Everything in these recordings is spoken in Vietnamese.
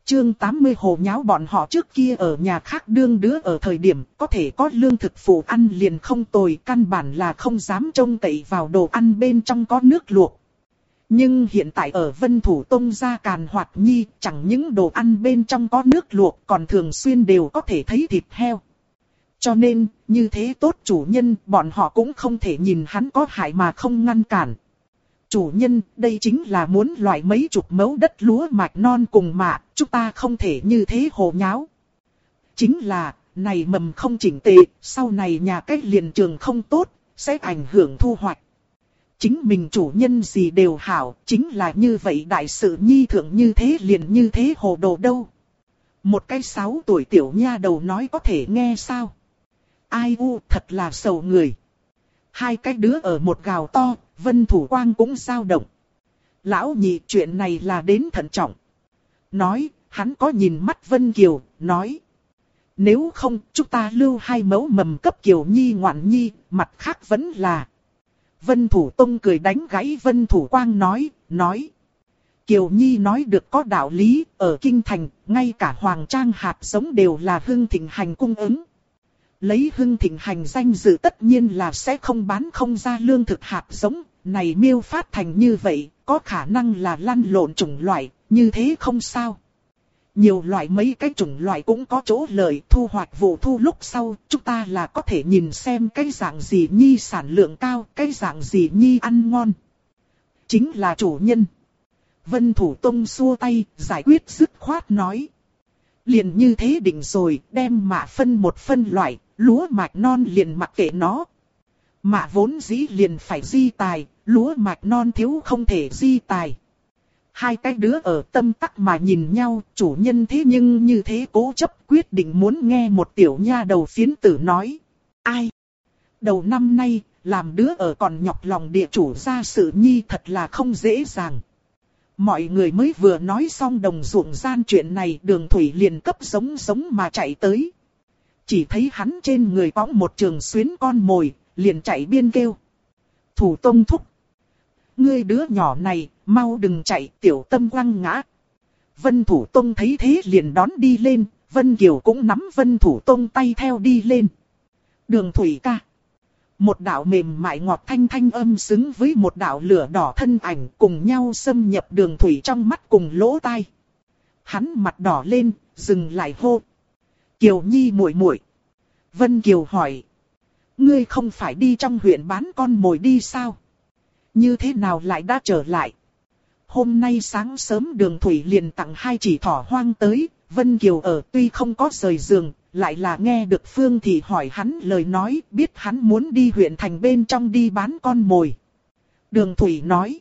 Chương 80 hồ nháo bọn họ trước kia ở nhà khác đương đứa ở thời điểm có thể có lương thực phụ ăn liền không tồi, căn bản là không dám trông cậy vào đồ ăn bên trong có nước luộc. Nhưng hiện tại ở Vân Thủ Tông gia Càn Hoạt Nhi, chẳng những đồ ăn bên trong có nước luộc còn thường xuyên đều có thể thấy thịt heo. Cho nên, như thế tốt chủ nhân, bọn họ cũng không thể nhìn hắn có hại mà không ngăn cản. Chủ nhân, đây chính là muốn loại mấy chục mẫu đất lúa mạch non cùng mạ, chúng ta không thể như thế hồ nháo. Chính là, này mầm không chỉnh tề, sau này nhà cách liền trường không tốt, sẽ ảnh hưởng thu hoạch. Chính mình chủ nhân gì đều hảo, chính là như vậy đại sự nhi thượng như thế liền như thế hồ đồ đâu. Một cái 6 tuổi tiểu nha đầu nói có thể nghe sao? Ai u, thật là sầu người. Hai cái đứa ở một gào to, Vân Thủ Quang cũng dao động. Lão nhị, chuyện này là đến thận trọng. Nói, hắn có nhìn mắt Vân Kiều, nói. Nếu không, chúng ta lưu 2 mẫu mầm cấp Kiều Nhi ngoạn nhi, mặt khác vẫn là. Vân Thủ Tông cười đánh gãy Vân Thủ Quang nói. Kiều Nhi nói được có đạo lý, ở Kinh Thành, ngay cả hoàng trang hạt giống đều là Hưng Thịnh Hành cung ứng. Lấy Hưng Thịnh Hành danh dự tất nhiên là sẽ không bán không ra lương thực hạt giống, này miêu phát thành như vậy, có khả năng là lăn lộn chủng loại, như thế không sao. Nhiều loại mấy cái chủng loại cũng có chỗ lợi, thu hoạch vụ thu lúc sau, chúng ta là có thể nhìn xem cái dạng gì nhi sản lượng cao, cái dạng gì nhi ăn ngon. Chính là chủ nhân. Vân Thủ Tông xua tay, giải quyết dứt khoát nói. Liền như thế định rồi, đem mạ phân một phân loại, lúa mạch non liền mặc kệ nó. Mạ vốn dĩ liền phải di tài, lúa mạch non thiếu không thể di tài. Hai cái đứa ở tâm tắc mà nhìn nhau, chủ nhân thế nhưng như thế cố chấp quyết định muốn nghe một tiểu nha đầu phiến tử nói. Ai? Đầu năm nay, làm đứa ở còn nhọc lòng địa chủ ra sự nhi thật là không dễ dàng. Mọi người mới vừa nói xong đồng ruộng gian chuyện này, Đường Thủy liền cấp giống mà chạy tới. Chỉ thấy hắn trên người có một trường xuyến con mồi, liền chạy biên kêu. Thủ Tông thúc. Ngươi đứa nhỏ này, mau đừng chạy, tiểu tâm quăng ngã. Vân Thủ Tông thấy thế liền đón đi lên, Vân Kiều cũng nắm Vân Thủ Tông tay theo đi lên. Đường Thủy ca. Một đạo mềm mại ngọt thanh thanh âm xứng với một đạo lửa đỏ thân ảnh cùng nhau xâm nhập Đường Thủy trong mắt cùng lỗ tai. Hắn mặt đỏ lên, dừng lại hô. Kiều Nhi muội muội. Vân Kiều hỏi. Ngươi không phải đi trong huyện bán con mồi đi sao? Như thế nào lại đã trở lại? Hôm nay sáng sớm Đường Thủy liền tặng 2 chỉ thỏ hoang tới. Vân Kiều ở tuy không có rời giường, lại là nghe được Phương Thị hỏi hắn lời nói, biết hắn muốn đi huyện thành bên trong đi bán con mồi. Đường Thủy nói.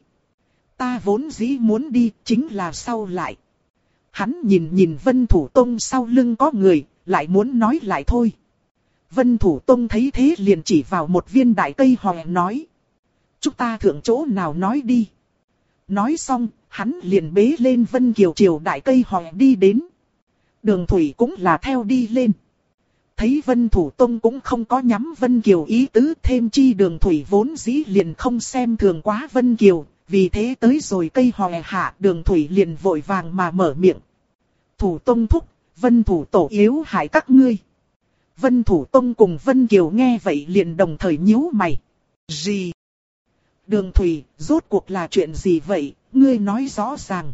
Ta vốn dĩ muốn đi, chính là sau lại. Hắn nhìn Vân Thủ Tông sau lưng có người, lại muốn nói lại thôi. Vân Thủ Tông thấy thế liền chỉ vào một viên đại cây hòe nói. Chúng ta thượng chỗ nào nói đi. Nói xong, hắn liền bế lên Vân Kiều chiều đại cây hòe đi đến. Đường Thủy cũng là theo đi lên. Thấy Vân Thủ Tông cũng không có nhắm Vân Kiều ý tứ, thêm chi Đường Thủy vốn dĩ liền không xem thường quá Vân Kiều, vì thế tới rồi cây hòe hạ Đường Thủy liền vội vàng mà mở miệng. Thủ Tông thúc, Vân Thủ Tổ yếu hại các ngươi. Vân Thủ Tông cùng Vân Kiều nghe vậy liền đồng thời nhíu mày. Gì? Đường Thủy, rốt cuộc là chuyện gì vậy, ngươi nói rõ ràng.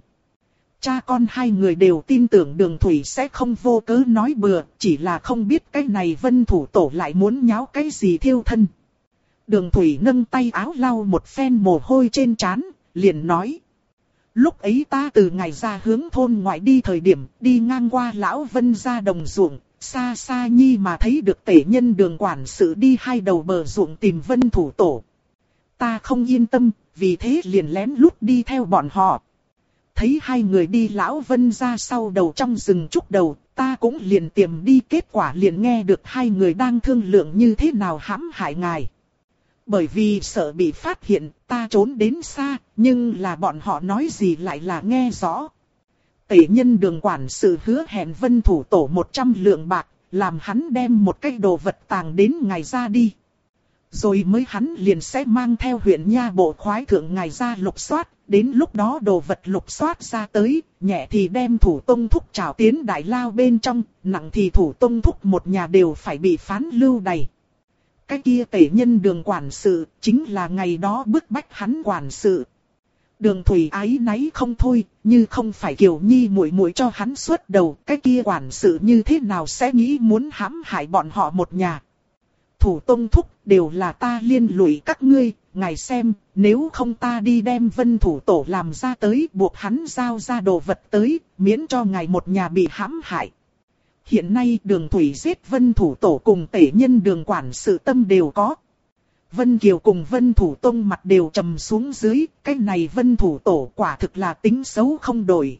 Cha con hai người đều tin tưởng Đường Thủy sẽ không vô cớ nói bừa, chỉ là không biết cái này Vân Thủ Tổ lại muốn nháo cái gì thiêu thân. Đường Thủy nâng tay áo lau một phen mồ hôi trên trán, liền nói. Lúc ấy ta từ ngày ra hướng thôn ngoại đi thời điểm, đi ngang qua lão Vân gia đồng ruộng, xa xa nhi mà thấy được tể nhân Đường quản sự đi hai đầu bờ ruộng tìm Vân Thủ Tổ. Ta không yên tâm, vì thế liền lén lút đi theo bọn họ. Thấy hai người đi lão Vân gia sau đầu trong rừng trúc đầu, ta cũng liền tiềm đi, kết quả liền nghe được hai người đang thương lượng như thế nào hãm hại ngài. Bởi vì sợ bị phát hiện, ta trốn đến xa, nhưng là bọn họ nói gì lại là nghe rõ. Tể nhân Đường quản sự hứa hẹn Vân Thủ Tổ 100 lượng bạc, làm hắn đem một cái đồ vật tàng đến ngài ra đi. Rồi mới hắn liền sẽ mang theo huyện nha bộ khoái thượng ngài ra lục soát, đến lúc đó đồ vật lục soát ra tới, nhẹ thì đem thủ tông thúc trảo tiến đại lao bên trong, nặng thì thủ tông thúc một nhà đều phải bị phán lưu đày. Cái kia tể nhân Đường quản sự, chính là ngày đó bức bách hắn quản sự. Đường Thủy ái náy không thôi, như không phải Kiều Nhi muội muội cho hắn xuất đầu, cái kia quản sự như thế nào sẽ nghĩ muốn hãm hại bọn họ một nhà. Thủ tông thúc đều là ta liên lụy các ngươi, ngài xem, nếu không ta đi đem Vân thủ tổ làm ra tới buộc hắn giao ra đồ vật tới, miễn cho ngài một nhà bị hãm hại. Hiện nay Đường Thủy giết Vân thủ tổ cùng tể nhân Đường quản sự tâm đều có. Vân Kiều cùng Vân thủ tông mặt đều trầm xuống dưới, cái này Vân thủ tổ quả thực là tính xấu không đổi.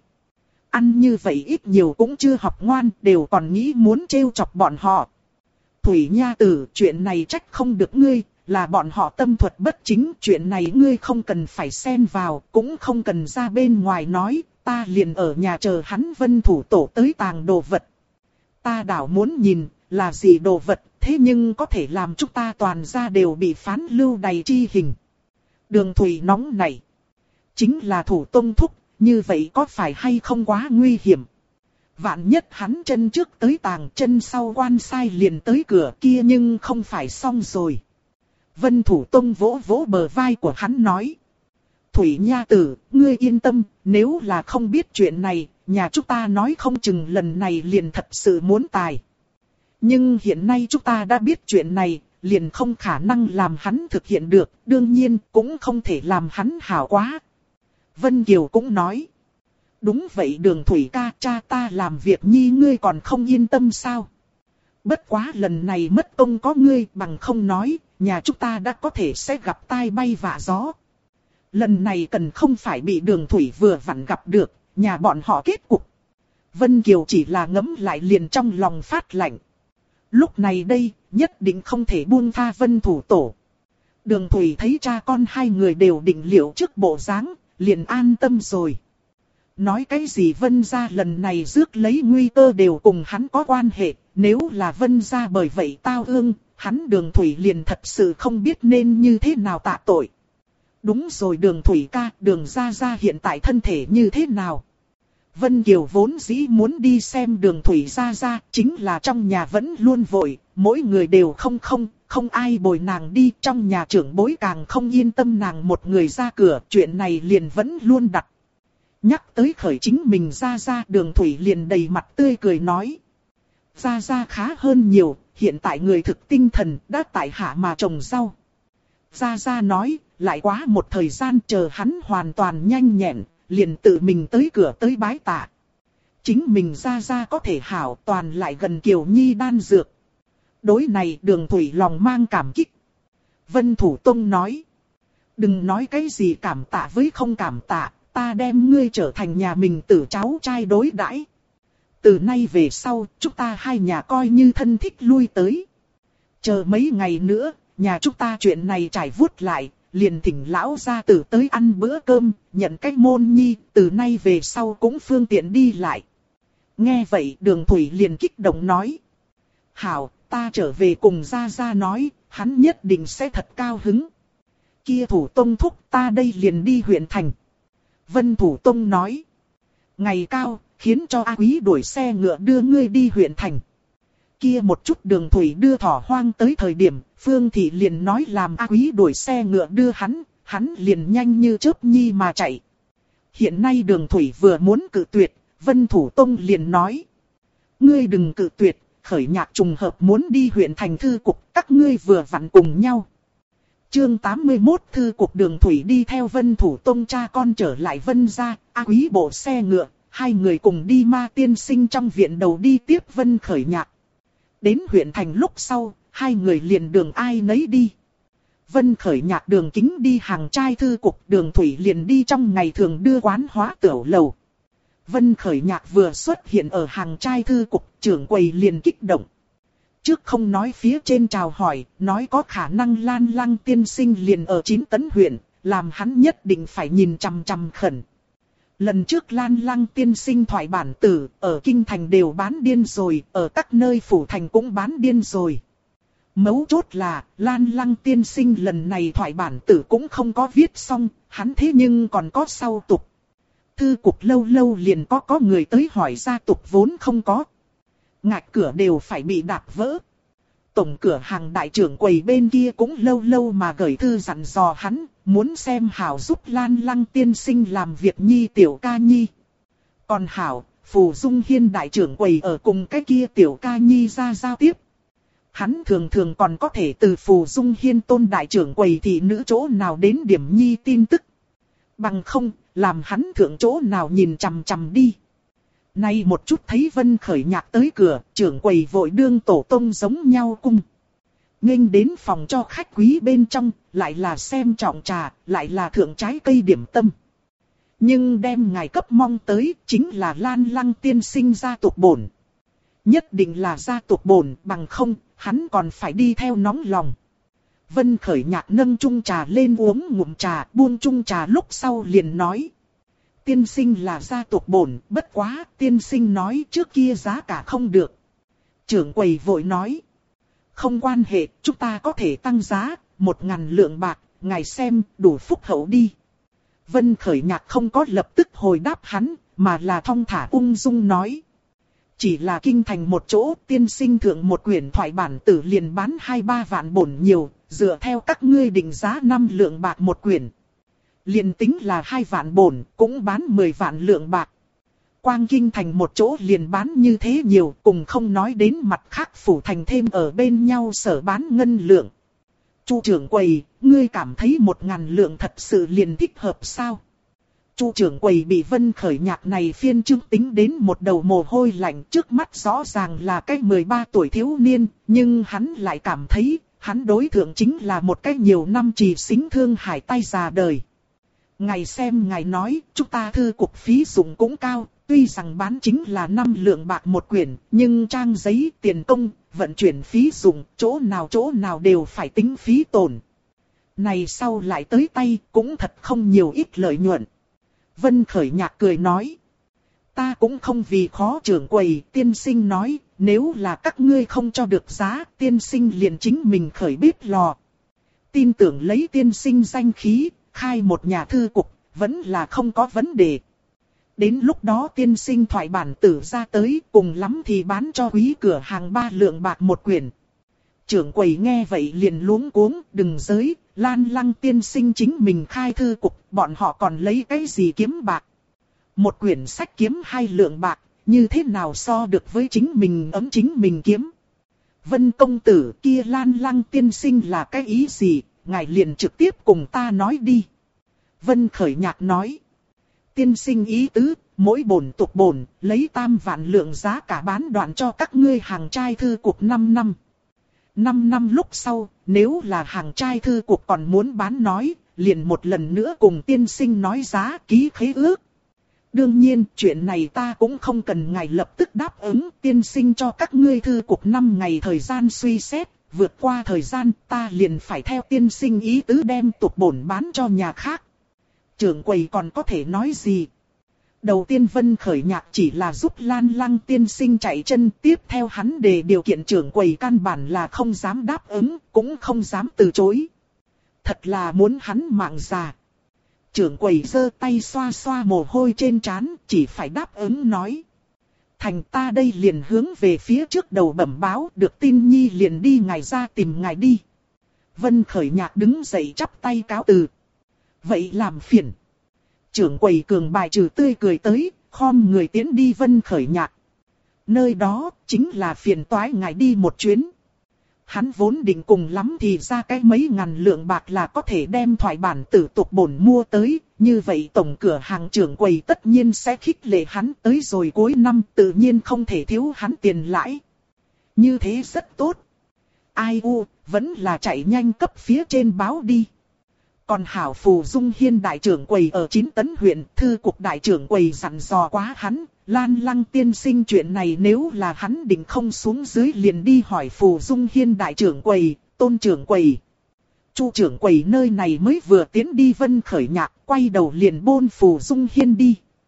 Ăn như vậy ít nhiều cũng chưa học ngoan, đều còn nghĩ muốn trêu chọc bọn họ. Thủy Nha Tử, chuyện này trách không được ngươi, là bọn họ tâm thuật bất chính, chuyện này ngươi không cần phải xen vào, cũng không cần ra bên ngoài nói, ta liền ở nhà chờ hắn Vân thủ tổ tới tàng đồ vật. Ta đảo muốn nhìn, là gì đồ vật, thế nhưng có thể làm chúng ta toàn gia đều bị phán lưu đày chi hình. Đường Thủy nóng này, chính là thủ tông thúc, như vậy có phải hay không quá nguy hiểm? Vạn nhất hắn chân trước tới tàng, chân sau quan sai liền tới cửa kia, nhưng không phải xong rồi. Vân thủ tông vỗ vỗ bờ vai của hắn nói. Thủy Nha Tử, ngươi yên tâm, nếu là không biết chuyện này, nhà chúng ta nói không chừng lần này liền thật sự muốn tài. Nhưng hiện nay chúng ta đã biết chuyện này, liền không khả năng làm hắn thực hiện được, đương nhiên cũng không thể làm hắn hảo quá. Vân Kiều cũng nói. Đúng vậy Đường Thủy ca, cha ta làm việc nhi ngươi còn không yên tâm sao? Bất quá lần này mất công có ngươi, bằng không nói, nhà chúng ta đã có thể sẽ gặp tai bay vạ gió. Lần này cần không phải bị Đường Thủy vừa vặn gặp được, nhà bọn họ kết cục. Vân Kiều chỉ là ngẫm lại liền trong lòng phát lạnh. Lúc này đây, nhất định không thể buông tha Vân thủ tổ. Đường Thủy thấy cha con hai người đều định liệu trước bộ dáng, liền an tâm rồi. Nói cái gì Vân gia lần này rước lấy nguy cơ đều cùng hắn có quan hệ, nếu là Vân gia bởi vậy tao ương, hắn Đường Thủy liền thật sự không biết nên như thế nào tạ tội. Đúng rồi Đường Thủy ca, Đường gia gia hiện tại thân thể như thế nào? Vân Kiều vốn dĩ muốn đi xem Đường Thủy gia gia, chính là trong nhà vẫn luôn vội, mỗi người đều không ai bồi nàng đi, trong nhà trưởng bối càng không yên tâm nàng một người ra cửa, chuyện này liền vẫn luôn đặt. Nhắc tới khởi chính mình gia gia, Đường Thủy liền đầy mặt tươi cười nói. Gia gia khá hơn nhiều, hiện tại người thực tinh thần đã tại hạ mà trồng rau. Gia gia nói, lại quá một thời gian chờ hắn hoàn toàn nhanh nhẹn, liền tự mình tới cửa tới bái tạ. Chính mình gia gia có thể hảo toàn lại gần Kiều Nhi đan dược. Đối này Đường Thủy lòng mang cảm kích. Vân thủ tông nói. Đừng nói cái gì cảm tạ với không cảm tạ, ta đem ngươi trở thành nhà mình tử cháu trai đối đãi. Từ nay về sau, chúng ta hai nhà coi như thân thích lui tới. Chờ mấy ngày nữa, nhà chúng ta chuyện này trải vuốt lại, liền thỉnh lão gia tử tới ăn bữa cơm, nhận cách môn nhi, từ nay về sau cũng phương tiện đi lại. Nghe vậy Đường Thủy liền kích động nói. Hảo, ta trở về cùng gia gia nói, hắn nhất định sẽ thật cao hứng. Kia thủ tông thúc ta đây liền đi huyện thành. Vân thủ tông nói. Ngày cao, khiến cho A Quý đuổi xe ngựa đưa ngươi đi huyện thành. Kia một chút Đường Thủy đưa thỏ hoang tới thời điểm, Phương Thị liền nói làm A Quý đuổi xe ngựa đưa hắn liền nhanh như chớp nhi mà chạy. Hiện nay Đường Thủy vừa muốn cự tuyệt, Vân thủ tông liền nói. Ngươi đừng cự tuyệt, Khởi Nhạc trùng hợp muốn đi huyện thành thư cục, các ngươi vừa vặn cùng nhau. Chương 81 thư cục Đường Thủy đi theo Vân thủ tông cha con trở lại Vân gia, A Quý bộ xe ngựa, hai người cùng đi Ma tiên sinh trong viện đầu đi tiếp Vân Khởi Nhạc. Đến huyện thành lúc sau, hai người liền đường ai nấy đi. Vân Khởi Nhạc đường kính đi hàng trai thư cục, Đường Thủy liền đi trong ngày thường đưa quán hóa tiểu lầu. Vân Khởi Nhạc vừa xuất hiện ở hàng trai thư cục, trưởng quầy liền kích động. Trước không nói phía trên chào hỏi, nói có khả năng Lan Lăng tiên sinh liền ở 9 tấn huyện, làm hắn nhất định phải nhìn chằm chằm khẩn. Lần trước Lan Lăng tiên sinh thoại bản tử, ở kinh thành đều bán điên rồi, ở các nơi phủ thành cũng bán điên rồi. Mấu chốt là, Lan Lăng tiên sinh lần này thoại bản tử cũng không có viết xong, hắn thế nhưng còn có sau tục. Thư cục lâu lâu liền có người tới hỏi gia tục vốn không có. Ngạch cửa đều phải bị đạp vỡ. Tổng cửa hàng đại trưởng quầy bên kia cũng lâu lâu mà gửi thư dặn dò hắn, muốn xem Hảo giúp Lan Lăng tiên sinh làm việc nhi tiểu ca nhi. Còn Hảo, Phù Dung Hiên đại trưởng quầy ở cùng cái kia tiểu ca nhi ra giao tiếp. Hắn thường thường còn có thể từ Phù Dung Hiên tôn đại trưởng quầy thị nữ chỗ nào đến điểm nhi tin tức. Bằng không, làm hắn thượng chỗ nào nhìn chằm chằm đi. Nay một chút thấy Vân Khởi Nhạc tới cửa, trưởng quầy vội đương tổ tông giống nhau cung. Nghênh đến phòng cho khách quý bên trong, lại là xem trọng trà, lại là thượng trái cây điểm tâm. Nhưng đem ngài cấp mong tới, chính là Lan Lăng tiên sinh gia tộc bổn. Nhất định là gia tộc bổn, bằng không, hắn còn phải đi theo nóng lòng. Vân Khởi Nhạc nâng chung trà lên uống ngụm trà, buông chung trà lúc sau liền nói. Tiên sinh là gia tộc bổn, bất quá, tiên sinh nói trước kia giá cả không được. Trưởng quầy vội nói. Không quan hệ, chúng ta có thể tăng giá, 1.000 lượng bạc, ngài xem, đủ phúc hậu đi. Vân Khởi Nhạc không có lập tức hồi đáp hắn, mà là thong thả ung dung nói. Chỉ là kinh thành một chỗ, tiên sinh thượng một quyển thoại bản tử liền bán 2-3 vạn bổn nhiều, dựa theo các ngươi định giá 5 lượng bạc một quyển. Liền tính là 2 vạn bổn, cũng bán 10 vạn lượng bạc. Quang kinh thành một chỗ liền bán như thế nhiều, cùng không nói đến mặt khác phủ thành thêm ở bên nhau sở bán ngân lượng. Chu trưởng quầy, ngươi cảm thấy 1.000 lượng thật sự liền thích hợp sao? Chu trưởng quầy bị Vân Khởi Nhạc này phiên chương tính đến một đầu mồ hôi lạnh, trước mắt rõ ràng là cái 13 tuổi thiếu niên, nhưng hắn lại cảm thấy, hắn đối thượng chính là một cái nhiều năm trì xính thương hải tay già đời. Ngài xem ngài nói, chúng ta thư cục phí dụng cũng cao, tuy rằng bán chính là 5 lượng bạc một quyển, nhưng trang giấy, tiền công, vận chuyển phí dụng, chỗ nào đều phải tính phí tổn. Này sau lại tới tay, cũng thật không nhiều ít lợi nhuận. Vân Khởi Nhạc cười nói. Ta cũng không vì khó trưởng quầy, tiên sinh nói, nếu là các ngươi không cho được giá, tiên sinh liền chính mình khởi bếp lò. Tin tưởng lấy tiên sinh danh khí, khai một nhà thư cục, vẫn là không có vấn đề. Đến lúc đó tiên sinh thoại bản tử ra tới, cùng lắm thì bán cho quý cửa hàng 3 lượng bạc một quyển. Trưởng quầy nghe vậy liền luống cuống, đừng giới, Lan Lăng tiên sinh chính mình khai thư cục, bọn họ còn lấy cái gì kiếm bạc. Một quyển sách kiếm 2 lượng bạc, như thế nào so được với chính mình kiếm. Vân công tử kia Lan Lăng tiên sinh là cái ý gì, ngài liền trực tiếp cùng ta nói đi. Vân Khởi Nhạc nói. Tiên sinh ý tứ, mỗi bổn tục bổn, lấy 3 vạn lượng giá cả bán đoạn cho các ngươi hàng trai thư cục 5 năm. 5 năm lúc sau, nếu là hàng trai thư cục còn muốn bán nói, liền một lần nữa cùng tiên sinh nói giá ký khế ước. Đương nhiên, chuyện này ta cũng không cần ngài lập tức đáp ứng, tiên sinh cho các ngươi thư cục 5 ngày thời gian suy xét, vượt qua thời gian ta liền phải theo tiên sinh ý tứ đem tục bổn bán cho nhà khác. Trưởng quầy còn có thể nói gì? Đầu tiên Vân Khởi Nhạc chỉ là giúp Lan Lăng tiên sinh chạy chân, tiếp theo hắn đề điều kiện trưởng quầy căn bản là không dám đáp ứng, cũng không dám từ chối. Thật là muốn hắn mạng già. Trưởng quầy giơ tay xoa xoa mồ hôi trên trán, chỉ phải đáp ứng nói. Thành ta đây liền hướng về phía trước đầu bẩm báo, được tin nhi liền đi ngài ra tìm ngài đi. Vân Khởi Nhạc đứng dậy chắp tay cáo từ. Vậy làm phiền. Trưởng quầy cường bài trừ tươi cười tới, khom người tiến đi Vân Khởi Nhạc. Nơi đó, chính là phiền toái ngài đi một chuyến. Hắn vốn định cùng lắm thì ra cái mấy ngàn lượng bạc là có thể đem thoại bản tử tục bổn mua tới, như vậy tổng cửa hàng trưởng quầy tất nhiên sẽ khích lệ hắn tới rồi cuối năm tự nhiên không thể thiếu hắn tiền lãi. Như thế rất tốt. Ai u, vẫn là chạy nhanh cấp phía trên báo đi. Còn hảo Phù Dung Hiên đại trưởng quầy ở 9 tấn huyện, thư cục đại trưởng quầy dặn dò quá hắn, Lan Lăng tiên sinh chuyện này nếu là hắn định không xuống dưới liền đi hỏi Phù Dung Hiên đại trưởng quầy, Tôn trưởng quầy. Chu trưởng quầy nơi này mới vừa tiến đi Vân Khởi Nhạc, quay đầu liền bôn Phù Dung Hiên đi.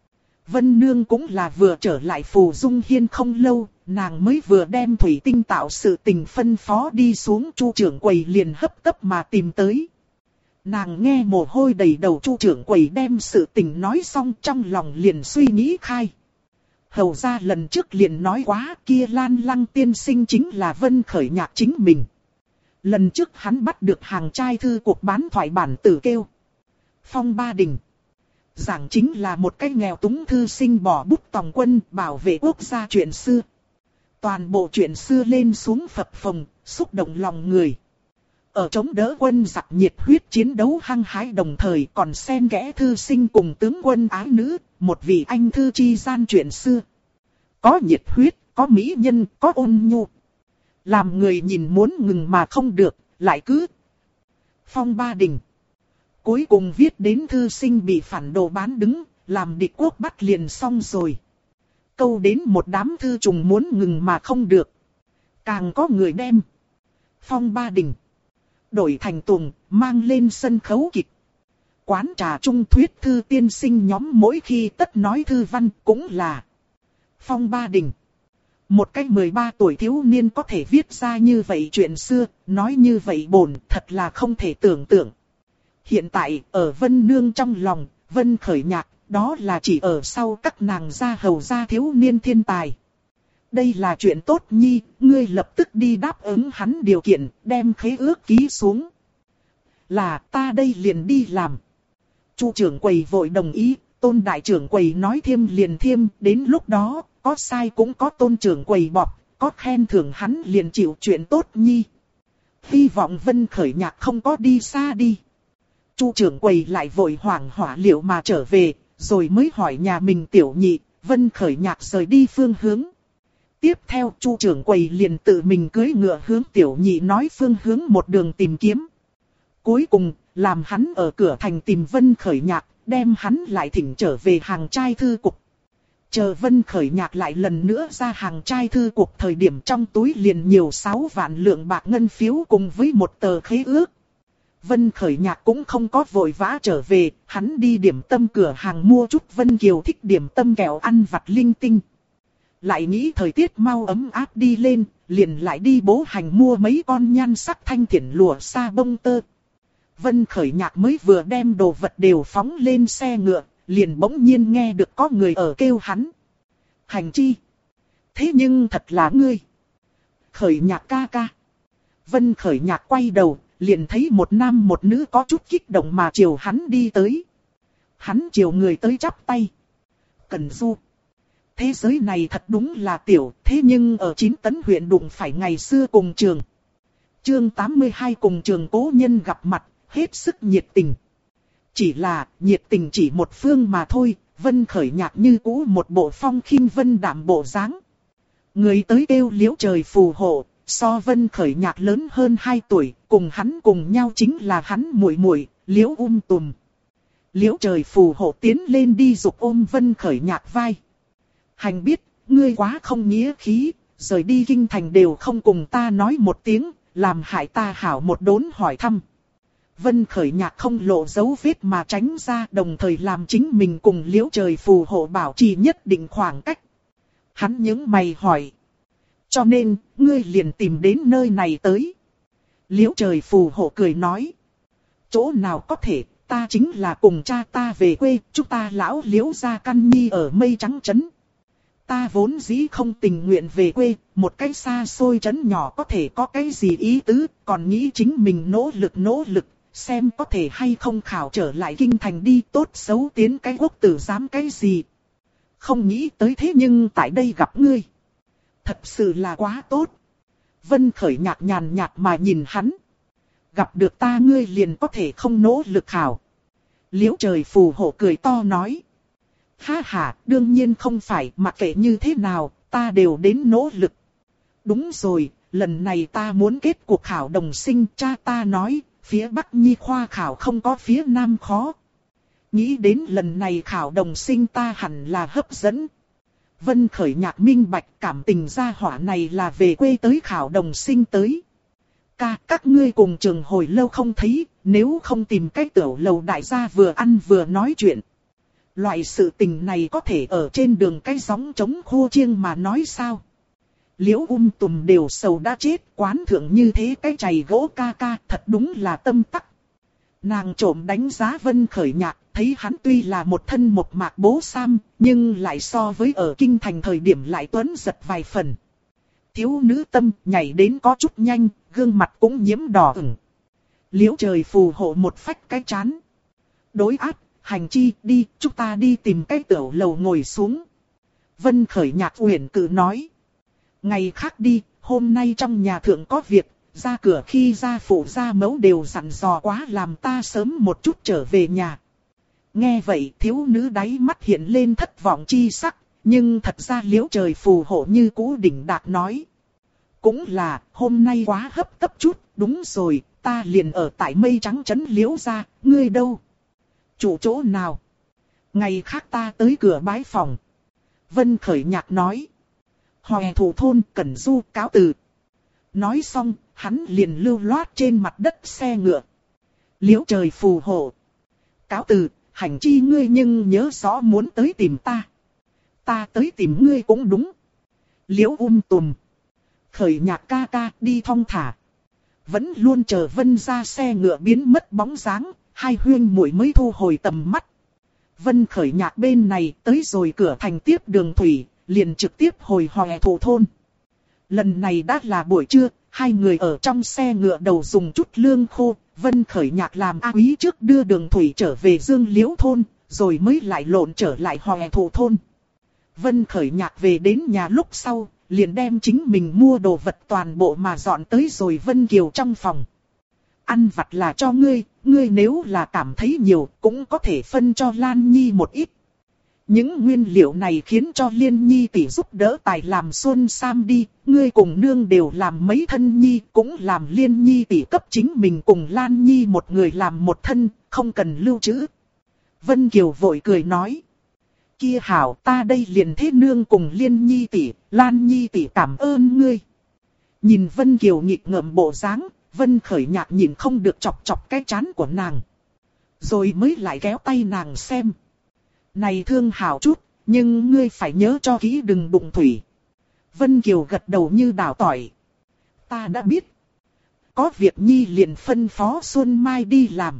Vân Nương cũng là vừa trở lại Phù Dung Hiên không lâu, nàng mới vừa đem thủy tinh tạo sự tình phân phó đi xuống, Chu trưởng quầy liền hấp tấp mà tìm tới. Nàng nghe mồ hôi đầy đầu Chu trưởng quầy đem sự tình nói xong, trong lòng liền suy nghĩ khai. Hầu ra lần trước liền nói quá, kia Lan Lăng tiên sinh chính là Vân Khởi Nhạc chính mình. Lần trước hắn bắt được hàng trai thư cuộc bán thoại bản tử kêu Phong Ba Đình. Giảng chính là một cái nghèo túng thư sinh bỏ bút tòng quân bảo vệ quốc gia chuyện xưa. Toàn bộ chuyện xưa lên xuống phập phồng, xúc động lòng người. Ở chống đỡ quân giặc nhiệt huyết chiến đấu hăng hái, đồng thời còn xen kẽ thư sinh cùng tướng quân ái nữ, một vị anh thư chi gian chuyện xưa. Có nhiệt huyết, có mỹ nhân, có ôn nhu. Làm người nhìn muốn ngừng mà không được, lại cứ. Phong Ba Đình. Cuối cùng viết đến thư sinh bị phản đồ bán đứng, làm địch quốc bắt liền xong rồi. Câu đến một đám thư trùng muốn ngừng mà không được. Càng có người đem Phong Ba Đình đổi thành tuồng, mang lên sân khấu kịch. Quán trà trung thuyết thư tiên sinh nhóm mỗi khi tất nói thư văn cũng là Phong Ba Đình. Một cách 13 tuổi thiếu niên có thể viết ra như vậy chuyện xưa, nói như vậy bổn, thật là không thể tưởng tượng. Hiện tại, ở Vân Nương trong lòng, Vân Khởi Nhạc, đó là chỉ ở sau các nàng gia hầu gia thiếu niên thiên tài. Đây là chuyện tốt nhi, ngươi lập tức đi đáp ứng hắn điều kiện, đem khế ước ký xuống. Là ta đây liền đi làm. Chu trưởng quầy vội đồng ý, Tôn đại trưởng quầy nói thêm liền thêm, đến lúc đó, có sai cũng có Tôn trưởng quầy bọc, có khen thưởng hắn liền chịu chuyện tốt nhi. Hy vọng Vân Khởi Nhạc không có đi xa đi. Chu trưởng quầy lại vội hoảng hỏa liệu mà trở về, rồi mới hỏi nhà mình tiểu nhị, Vân Khởi Nhạc rời đi phương hướng. Tiếp theo Chu trưởng quầy liền tự mình cưỡi ngựa hướng tiểu nhị nói phương hướng một đường tìm kiếm. Cuối cùng, làm hắn ở cửa thành tìm Vân Khởi Nhạc, đem hắn lại thỉnh trở về hàng trai thư cục. Chờ Vân Khởi Nhạc lại lần nữa ra hàng trai thư cục, thời điểm trong túi liền nhiều 6 vạn lượng bạc ngân phiếu cùng với một tờ khế ước. Vân Khởi Nhạc cũng không có vội vã trở về, hắn đi điểm tâm cửa hàng mua chút Vân Kiều thích điểm tâm kẹo ăn vặt linh tinh. Lại nghĩ thời tiết mau ấm áp đi lên, liền lại đi Bố Hành mua mấy con nhan sắc thanh thiển lụa sa bông tơ. Vân Khởi Nhạc mới vừa đem đồ vật đều phóng lên xe ngựa, liền bỗng nhiên nghe được có người ở kêu hắn. Hành chi? Thế nhưng thật là ngươi. Khởi Nhạc ca ca. Vân Khởi Nhạc quay đầu, liền thấy một nam một nữ có chút kích động mà chiều hắn đi tới. Hắn chiều người tới chắp tay. Cần Du. Thế giới này thật đúng là tiểu, thế nhưng ở 9 Tấn huyện đụng phải ngày xưa cùng trường. Chương 82 cùng trường cố nhân gặp mặt, hết sức nhiệt tình. Chỉ là, nhiệt tình chỉ một phương mà thôi, Vân Khởi Nhạc như cũ một bộ phong khinh vân đạm bộ dáng. Người tới kêu Liễu Trời phù hộ, so Vân Khởi Nhạc lớn hơn 2 tuổi, cùng hắn cùng nhau chính là hắn muội muội, Liễu Tùm. Liễu Trời phù hộ tiến lên đi giục ôm Vân Khởi Nhạc vai. Hành biết, ngươi quá không nghĩa khí, rời đi kinh thành đều không cùng ta nói một tiếng, làm hại ta hảo một đốn hỏi thăm. Vân Khởi Nhạc không lộ dấu vết mà tránh ra, đồng thời làm chính mình cùng Liễu Trời phù hộ bảo trì nhất định khoảng cách. Hắn nhướng mày hỏi. Cho nên, ngươi liền tìm đến nơi này tới. Liễu Trời phù hộ cười nói. Chỗ nào có thể, ta chính là cùng cha ta về quê, chúng ta lão Liễu gia căn nhi ở Mây Trắng trấn. Ta vốn dĩ không tình nguyện về quê, một cái xa xôi trấn nhỏ có thể có cái gì ý tứ, còn nghĩ chính mình nỗ lực, xem có thể hay không khảo trở lại kinh thành đi, tốt xấu tiến cái quốc tử giám cái gì. Không nghĩ tới thế nhưng tại đây gặp ngươi. Thật sự là quá tốt. Vân Khởi Nhạc nhàn nhạt mà nhìn hắn. Gặp được ta ngươi liền có thể không nỗ lực khảo. Liễu Trời phù hộ cười to nói. Ha ha, đương nhiên không phải, mặc kệ như thế nào, ta đều đến nỗ lực. Đúng rồi, lần này ta muốn kết cuộc khảo đồng sinh, cha ta nói, phía Bắc Nhi khoa khảo không có phía Nam khó. Nghĩ đến lần này khảo đồng sinh ta hẳn là hấp dẫn. Vân Khởi Nhạc minh bạch, cảm tình gia hỏa này là về quê tới khảo đồng sinh tới. Các ngươi cùng trường hồi lâu không thấy, nếu không tìm cách tiểu lầu đại gia vừa ăn vừa nói chuyện. Loại sự tình này có thể ở trên đường cái gióng trống khô chiêng mà nói sao? Liễu Tùm đều sầu đã chết, quán thượng như thế cái chày gỗ ca ca, thật đúng là tâm tắc. Nàng trộm đánh giá Vân Khởi Nhạc, thấy hắn tuy là một thân một mạc bố sam, nhưng lại so với ở kinh thành thời điểm lại tuấn giật vài phần. Thiếu nữ tâm nhảy đến có chút nhanh, gương mặt cũng nhiễm đỏ ửng. Liễu trời phù hộ một phách cái chán. Đối áp, hành chi, đi, chúng ta đi tìm cái tiểu lầu ngồi xuống. Vân Khởi Nhạc uyển cự nói. Ngày khác đi, hôm nay trong nhà thượng có việc, ra cửa khi gia phụ gia mẫu đều dặn dò quá làm ta sớm một chút trở về nhà. Nghe vậy thiếu nữ đáy mắt hiện lên thất vọng chi sắc, nhưng thật ra liễu trời phù hộ như cũ đỉnh đạt nói. Cũng là, hôm nay quá hấp tấp chút, đúng rồi, ta liền ở tại Mây Trắng trấn Liễu gia, ngươi đâu? Chủ chỗ nào? Ngày khác ta tới cửa bái phòng. Vân Khởi Nhạc nói. Hòe thủ thôn Cẩn Du cáo từ. Nói xong, hắn liền lưu loát trên mặt đất xe ngựa. Liễu trời phù hộ. Cáo từ, hành chi ngươi nhưng nhớ rõ muốn tới tìm ta. Ta tới tìm ngươi cũng đúng. Liễu Tùm. Khởi Nhạc ca ca đi thong thả. Vẫn luôn chờ Vân ra xe ngựa biến mất bóng dáng, hai huyên muội mới thu hồi tầm mắt. Vân Khởi Nhạc bên này tới rồi cửa thành tiếp đường thủy, liền trực tiếp hồi Hòe thủ thôn. Lần này đã là buổi trưa, hai người ở trong xe ngựa đầu dùng chút lương khô, Vân Khởi Nhạc làm A Quý trước đưa đường thủy trở về Dương Liễu thôn, rồi mới lại lộn trở lại Hòe thủ thôn. Vân Khởi Nhạc về đến nhà lúc sau, liền đem chính mình mua đồ vật toàn bộ mà dọn tới rồi Vân Kiều trong phòng. Ăn vặt là cho ngươi, ngươi nếu là cảm thấy nhiều cũng có thể phân cho Lan Nhi một ít. Những nguyên liệu này khiến cho Liên Nhi tỷ giúp đỡ tài làm xuân sam đi, ngươi cùng nương đều làm mấy thân nhi, cũng làm Liên Nhi tỷ cấp chính mình cùng Lan Nhi một người làm một thân, không cần lưu trữ. Vân Kiều vội cười nói. Kia hảo, ta đây liền thế nương cùng Liên Nhi tỷ, Lan Nhi tỷ cảm ơn ngươi. Nhìn Vân Kiều nghịch ngợm bộ dáng, Vân Khởi Nhạc nhìn không được chọc chọc cái trán của nàng. Rồi mới lại kéo tay nàng xem. Này thương hảo chút, nhưng ngươi phải nhớ cho kỹ đừng đụng thủy. Vân Kiều gật đầu như đào tỏi. Ta đã biết. Có việc Nhi liền phân phó Xuân Mai đi làm.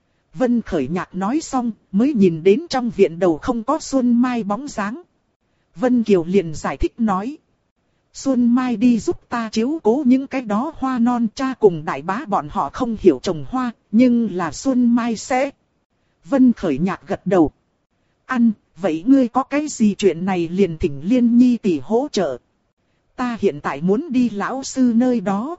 Vân Khởi Nhạc nói xong, mới nhìn đến trong viện đầu không có Xuân Mai bóng dáng. Vân Kiều liền giải thích nói. Xuân Mai đi giúp ta chiếu cố những cái đó hoa non, cha cùng đại bá bọn họ không hiểu trồng hoa, nhưng là Xuân Mai sẽ. Vân Khởi Nhạc gật đầu. Ăn, vậy ngươi có cái gì chuyện này liền thỉnh Liên Nhi tỷ hỗ trợ. Ta hiện tại muốn đi lão sư nơi đó.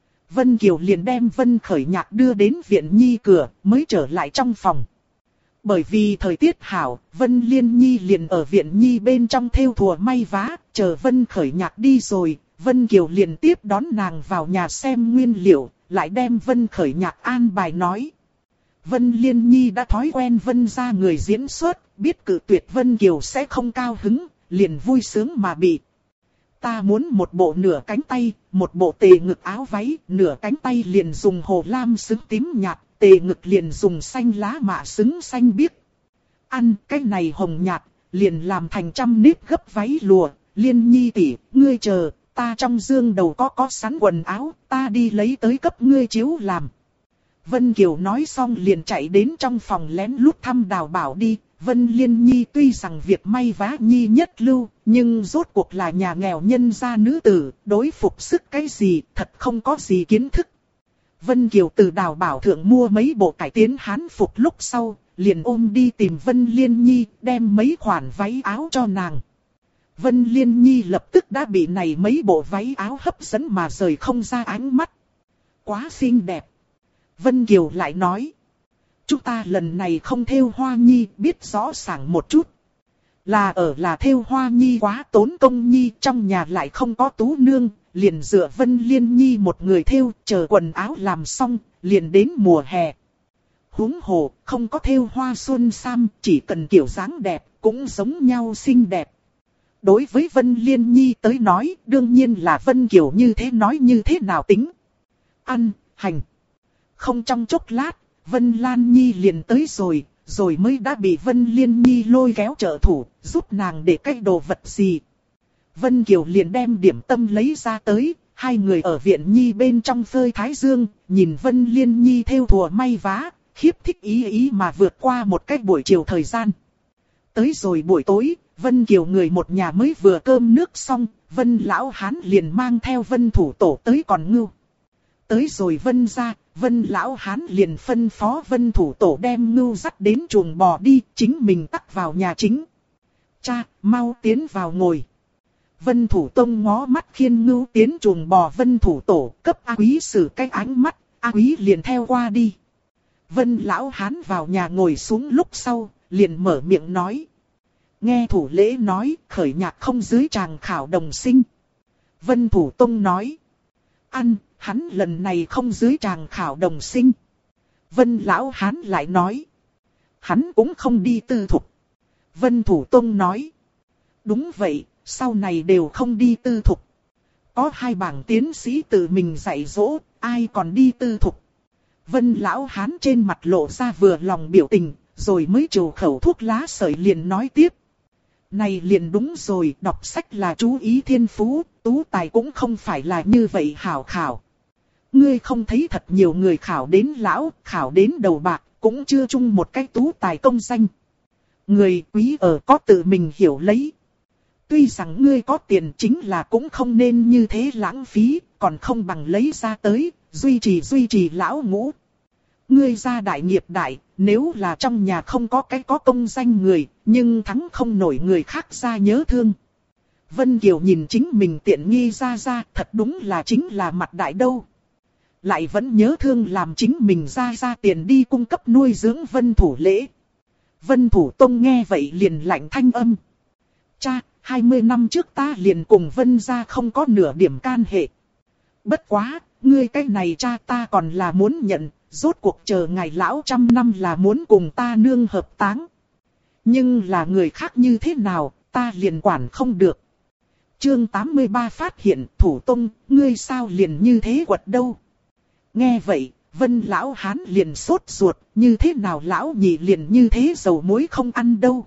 Vân Kiều liền đem Vân Khởi Nhạc đưa đến viện Nhi cửa, mới trở lại trong phòng. Bởi vì thời tiết hảo, Vân Liên Nhi liền ở viện Nhi bên trong thêu thùa may vá, chờ Vân Khởi Nhạc đi rồi, Vân Kiều liền tiếp đón nàng vào nhà xem nguyên liệu, lại đem Vân Khởi Nhạc an bài nói. Vân Liên Nhi đã thói quen Vân ra người diễn xuất, biết cự tuyệt Vân Kiều sẽ không cao hứng, liền vui sướng mà bị. Ta muốn một bộ nửa cánh tay, một bộ tề ngực áo váy, nửa cánh tay liền dùng hồ lam xứng tím nhạt, tề ngực liền dùng xanh lá mạ xứng xanh biếc. Ăn cái này hồng nhạt, liền làm thành trăm nếp gấp váy lụa. Liên Nhi tỷ, ngươi chờ, ta trong dương đầu có sẵn quần áo, ta đi lấy tới cấp ngươi chiếu làm. Vân Kiều nói xong liền chạy đến trong phòng lén lút thăm Đào Bảo đi. Vân Liên Nhi tuy rằng việc may vá Nhi nhất lưu, nhưng rốt cuộc là nhà nghèo nhân gia nữ tử, đối phục sức cái gì, thật không có gì kiến thức. Vân Kiều từ Đào Bảo thượng mua mấy bộ cải tiến hán phục lúc sau, liền ôm đi tìm Vân Liên Nhi, đem mấy khoản váy áo cho nàng. Vân Liên Nhi lập tức đã bị này mấy bộ váy áo hấp dẫn mà rời không ra ánh mắt. Quá xinh đẹp. Vân Kiều lại nói. Chúng ta lần này không thêu hoa nhi, biết rõ ràng một chút. Là thêu hoa nhi quá tốn công nhi, trong nhà lại không có tú nương, liền dựa Vân Liên Nhi một người thêu, chờ quần áo làm xong, liền đến mùa hè. Huống hồ, không có thêu hoa xuân sam, chỉ cần kiểu dáng đẹp, cũng giống nhau xinh đẹp. Đối với Vân Liên Nhi tới nói, đương nhiên là Vân Kiều như thế nói như thế nào tính. Ăn, hành. Không trong chốc lát, Vân Lan Nhi liền tới rồi, rồi mới đã bị Vân Liên Nhi lôi kéo trợ thủ, giúp nàng để cái đồ vật gì. Vân Kiều liền đem điểm tâm lấy ra tới, hai người ở viện Nhi bên trong phơi thái dương, nhìn Vân Liên Nhi thêu thùa may vá, khiếp thích ý mà vượt qua một cái buổi chiều thời gian. Tới rồi buổi tối, Vân Kiều người một nhà mới vừa cơm nước xong, Vân Lão Hán liền mang theo Vân Thủ Tổ tới còn ngưu. Tới rồi Vân ra, Vân Lão Hán liền phân phó Vân Thủ Tổ đem ngưu dắt đến chuồng bò đi, chính mình tắc vào nhà chính. Cha, mau tiến vào ngồi. Vân Thủ Tông ngó mắt khiên ngưu tiến chuồng bò Vân Thủ Tổ, cấp A Quý sử cái ánh mắt, A Quý liền theo qua đi. Vân Lão Hán vào nhà ngồi xuống lúc sau, liền mở miệng nói. Nghe thủ lễ nói, khởi nhạc không dưới tràng khảo đồng sinh. Vân Thủ Tông nói. Hắn lần này không dưới tràng khảo đồng sinh. Vân Lão Hán lại nói. Hắn cũng không đi tư thục. Vân Thủ Tông nói. Đúng vậy, sau này đều không đi tư thục. Có hai bảng tiến sĩ tự mình dạy dỗ, ai còn đi tư thục. Vân Lão Hán trên mặt lộ ra vừa lòng biểu tình, rồi mới trù khẩu thuốc lá sợi liền nói tiếp. Này liền đúng rồi, đọc sách là chú ý thiên phú, tú tài cũng không phải là như vậy hảo khảo. Ngươi không thấy thật nhiều người khảo đến lão, khảo đến đầu bạc, cũng chưa chung một cái tú tài công danh. Người quý ở có tự mình hiểu lấy. Tuy rằng ngươi có tiền chính là cũng không nên như thế lãng phí, còn không bằng lấy ra tới, duy trì lão ngũ. Ngươi ra đại nghiệp đại, nếu là trong nhà không có cái có công danh người, nhưng thắng không nổi người khác ra nhớ thương. Vân Kiều nhìn chính mình tiện nghi ra, thật đúng là chính là mặt đại đâu. Lại vẫn nhớ thương làm chính mình ra tiền đi cung cấp nuôi dưỡng Vân Thủ Lễ. Vân Thủ Tông nghe vậy liền lạnh thanh âm. Cha, 20 năm trước ta liền cùng Vân gia không có nửa điểm can hệ. Bất quá, ngươi cái này cha ta còn là muốn nhận, rốt cuộc chờ ngài lão 100 năm là muốn cùng ta nương hợp táng. Nhưng là người khác như thế nào, ta liền quản không được. Chương 83 phát hiện, Thủ Tông, ngươi sao liền như thế quật đâu. Nghe vậy, Vân Lão Hán liền sốt ruột, như thế nào lão nhị liền như thế dầu muối không ăn đâu.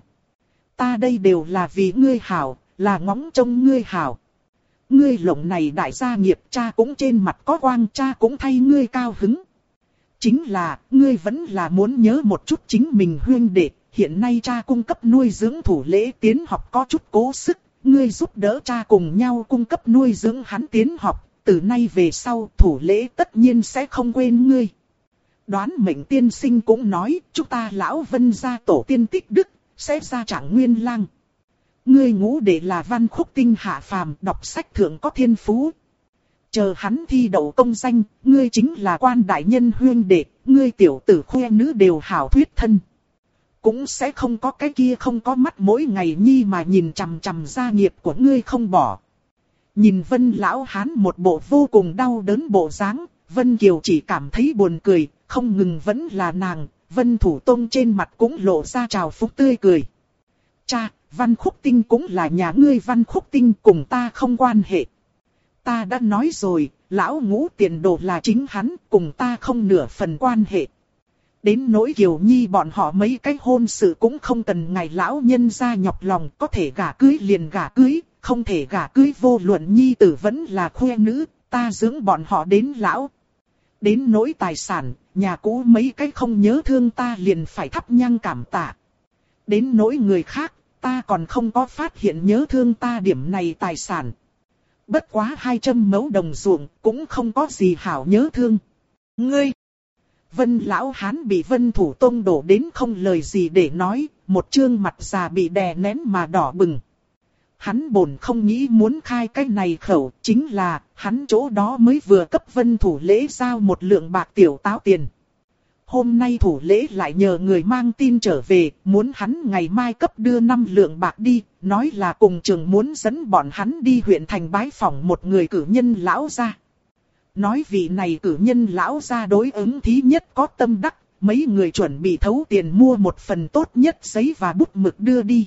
Ta đây đều là vì ngươi hảo, là ngóng trông ngươi hảo. Ngươi lộng này đại gia nghiệp, cha cũng trên mặt có quang, cha cũng thay ngươi cao hứng. Chính là, ngươi vẫn là muốn nhớ một chút chính mình huynh đệ, hiện nay cha cung cấp nuôi dưỡng Thủ Lễ tiến học có chút cố sức, ngươi giúp đỡ cha cùng nhau cung cấp nuôi dưỡng hắn tiến học, từ nay về sau Thủ Lễ tất nhiên sẽ không quên ngươi. Đoán mệnh tiên sinh cũng nói, chúng ta lão Vân gia tổ tiên tích đức, sẽ ra Trạng Nguyên Lang. Ngươi ngũ đệ là Văn Khúc Tinh hạ phàm, đọc sách thượng có thiên phú. Chờ hắn thi đậu công danh, ngươi chính là quan đại nhân huynh đệ, ngươi tiểu tử khoe nữ đều hảo thuyết thân. Cũng sẽ không có cái kia không có mắt mỗi ngày nhi mà nhìn chằm chằm gia nghiệp của ngươi không bỏ. Nhìn Vân Lão Hán một bộ vô cùng đau đớn bộ dáng, Vân Kiều chỉ cảm thấy buồn cười, không ngừng vẫn là nàng, Vân Thủ Tông trên mặt cũng lộ ra trào phúng tươi cười. Cha, Văn Khúc Tinh cũng là nhà ngươi, Văn Khúc Tinh cùng ta không quan hệ. Ta đã nói rồi, lão ngũ tiền đồ là chính hắn, cùng ta không nửa phần quan hệ. Đến nỗi Kiều Nhi bọn họ mấy cái hôn sự cũng không cần ngài lão nhân ra nhọc lòng, có thể gả cưới liền gả cưới, không thể gả cưới vô luận nhi tử vẫn là khoe nữ, ta dưỡng bọn họ đến lão. Đến nỗi tài sản, nhà cũ mấy cái không nhớ thương ta liền phải thắp nhang cảm tạ. Đến nỗi người khác, ta còn không có phát hiện nhớ thương ta điểm này tài sản. Bất quá 200 mẫu đồng ruộng, cũng không có gì hảo nhớ thương. Ngươi! Vân Lão Hán bị Vân Thủ Tông đổ đến không lời gì để nói, một trương mặt già bị đè nén mà đỏ bừng. Hắn bổn không nghĩ muốn khai cái này khẩu, chính là, hắn chỗ đó mới vừa cấp Vân Thủ Lễ giao một lượng bạc tiểu táo tiền. Hôm nay Thủ Lễ lại nhờ người mang tin trở về, muốn hắn ngày mai cấp đưa 5 lượng bạc đi, nói là cùng trường muốn dẫn bọn hắn đi huyện thành bái phỏng một người cử nhân lão gia. Nói vị này cử nhân lão gia đối ứng thí nhất có tâm đắc, mấy người chuẩn bị thấu tiền mua một phần tốt nhất giấy và bút mực đưa đi.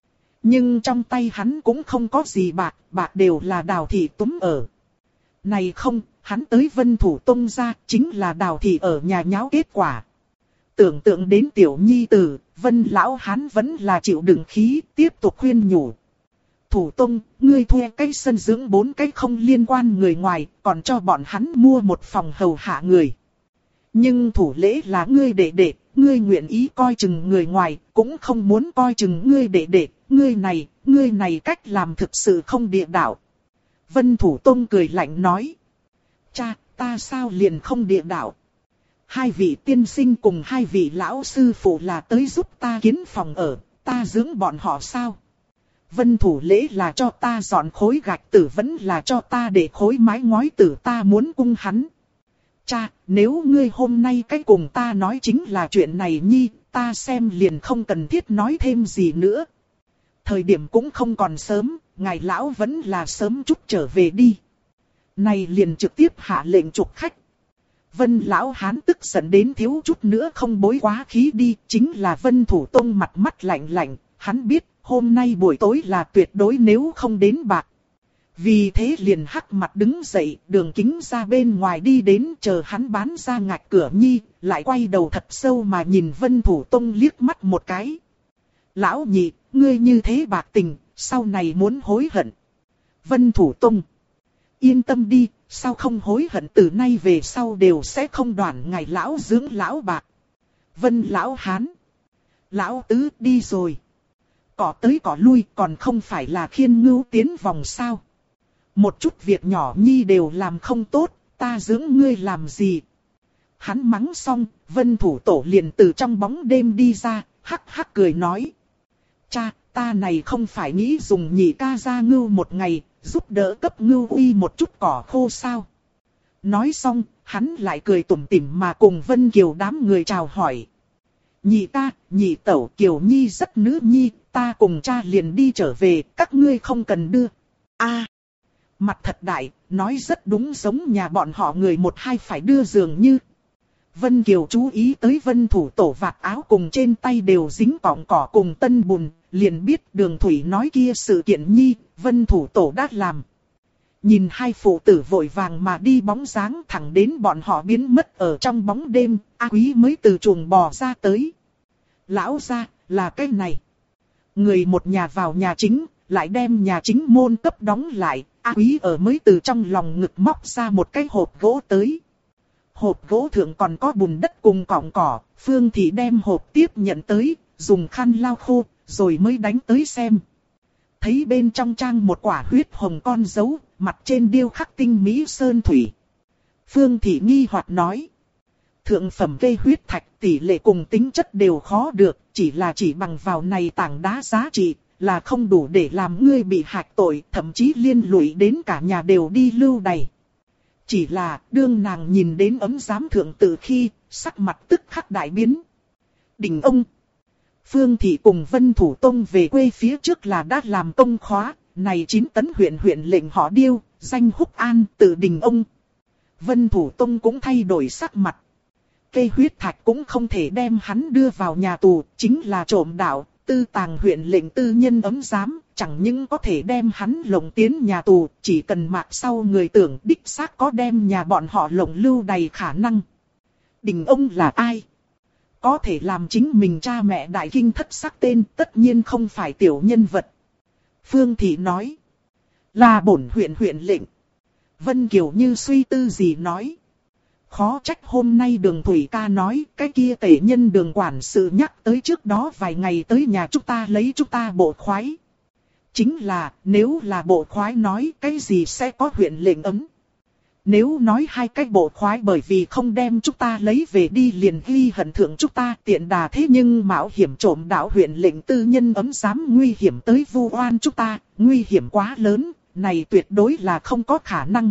Nhưng trong tay hắn cũng không có gì bạc, bạc đều là Đào thị túm ở. Này không, hắn tới Vân Thủ Tông ra, chính là Đào thị ở nhà nháo kết quả. Tưởng tượng đến tiểu nhi tử, Vân lão hán vẫn là chịu đựng khí, tiếp tục khuyên nhủ. Thủ tông, ngươi thuê cái sân dưỡng 4 cái không liên quan người ngoài, còn cho bọn hắn mua một phòng hầu hạ người. Nhưng thủ lễ là ngươi đệ đệ, ngươi nguyện ý coi chừng người ngoài, cũng không muốn coi chừng ngươi đệ đệ, ngươi này cách làm thực sự không địa đạo. Vân Thủ Tông cười lạnh nói. Cha, ta sao liền không địa đạo? 2 vị tiên sinh cùng 2 vị lão sư phụ là tới giúp ta kiến phòng ở, ta dưỡng bọn họ sao? Vân thủ lễ là cho ta dọn khối gạch tử vẫn là cho ta để khối mái ngói tử, ta muốn cung hắn. Cha, nếu ngươi hôm nay cái cùng ta nói chính là chuyện này nhi, ta xem liền không cần thiết nói thêm gì nữa. Thời điểm cũng không còn sớm, ngài lão vẫn là sớm chút trở về đi. Này liền trực tiếp hạ lệnh trục khách. Vân lão hán tức giận đến thiếu chút nữa không bối quá khí đi, chính là Vân Thủ Tông mặt mắt lạnh lạnh, hắn biết hôm nay buổi tối là tuyệt đối nếu không đến bạc. Vì thế liền hắc mặt đứng dậy, đường kính ra bên ngoài đi đến, chờ hắn bán ra ngạch cửa nhi, lại quay đầu thật sâu mà nhìn Vân Thủ Tông liếc mắt một cái. Lão nhị, ngươi như thế bạc tình, sau này muốn hối hận. Vân Thủ Tông, yên tâm đi, sao không hối hận, từ nay về sau đều sẽ không đoản ngài lão dưỡng lão bạc. Vân lão hán, lão tứ đi rồi. Cỏ tới cỏ lui còn không phải là khiên ngưu tiến vòng sao. Một chút việc nhỏ nhi đều làm không tốt, ta dưỡng ngươi làm gì? Hắn mắng xong, Vân Thủ Tổ liền từ trong bóng đêm đi ra, hắc hắc cười nói. Cha, ta này không phải nghĩ dùng nhị ca ra ngưu một ngày, giúp đỡ cấp ngưu uy một chút cỏ khô sao? Nói xong, hắn lại cười tủm tỉm mà cùng Vân Kiều đám người chào hỏi. Nhị ca, nhị tẩu, Kiều Nhi rất nữ nhi, ta cùng cha liền đi trở về, các ngươi không cần đưa. A, mặt thật đại, nói rất đúng, giống nhà bọn họ người 1-2 phải đưa dường như. Vân Kiều chú ý tới Vân Thủ Tổ vạt áo cùng trên tay đều dính cọng cỏ cùng tân bùn, liền biết Đường Thủy nói kia sự kiện nhi, Vân Thủ Tổ đã làm. Nhìn 2 phụ tử vội vàng mà đi bóng dáng thẳng đến bọn họ biến mất ở trong bóng đêm, A Quý mới từ chuồng bò ra tới. Lão gia, là cái này. Người một nhà vào nhà chính, lại đem nhà chính môn cấp đóng lại, A Quý ở mới từ trong lòng ngực móc ra một cái hộp gỗ tới. Hộp gỗ thượng còn có bùn đất cùng cọng cỏ, Phương Thị đem hộp tiếp nhận tới, dùng khăn lau khô, rồi mới đánh tới xem. Thấy bên trong trang một quả huyết hồng con dấu, mặt trên điêu khắc tinh mỹ sơn thủy. Phương Thị nghi hoặc nói. Thượng phẩm cây huyết thạch tỷ lệ cùng tính chất đều khó được, chỉ bằng vào này tảng đá giá trị, là không đủ để làm ngươi bị hạch tội, thậm chí liên lụy đến cả nhà đều đi lưu đày. Chỉ là, đương nàng nhìn đến ấm giám thượng tự khi, sắc mặt tức khắc đại biến. Đình ông, Phương Thị cùng Vân Thủ Tông về quê phía trước là đã làm công khóa, này 9 tấn huyện lệnh họ Điêu, danh Húc An, tự Đình ông. Vân Thủ Tông cũng thay đổi sắc mặt. Cây huyết thạch cũng không thể đem hắn đưa vào nhà tù, chính là trộm đạo, tư tàng huyện lệnh tư nhân ấm giám, chẳng những có thể đem hắn lộng tiến nhà tù, chỉ cần mạc sau người tưởng đích xác có đem nhà bọn họ lộng lưu đầy khả năng. Đình ông là ai? Có thể làm chính mình cha mẹ đại kinh thất sắc tên, tất nhiên không phải tiểu nhân vật. Phương Thị nói, là bổn huyện lệnh. Vân Kiều như suy tư gì nói. Khó trách hôm nay Đường Thủy ca nói cái kia tể nhân Đường quản sự nhắc tới trước đó vài ngày tới nhà chúng ta lấy chúng ta bộ khoái. Chính là nếu là bộ khoái nói cái gì sẽ có huyện lệnh ấm. Nếu nói 2 cái bộ khoái bởi vì không đem chúng ta lấy về đi liền ghi hận thượng chúng ta tiện đà, thế nhưng mạo hiểm trộm đạo huyện lệnh tư nhân ấm dám nguy hiểm tới vu oan chúng ta, nguy hiểm quá lớn, này tuyệt đối là không có khả năng.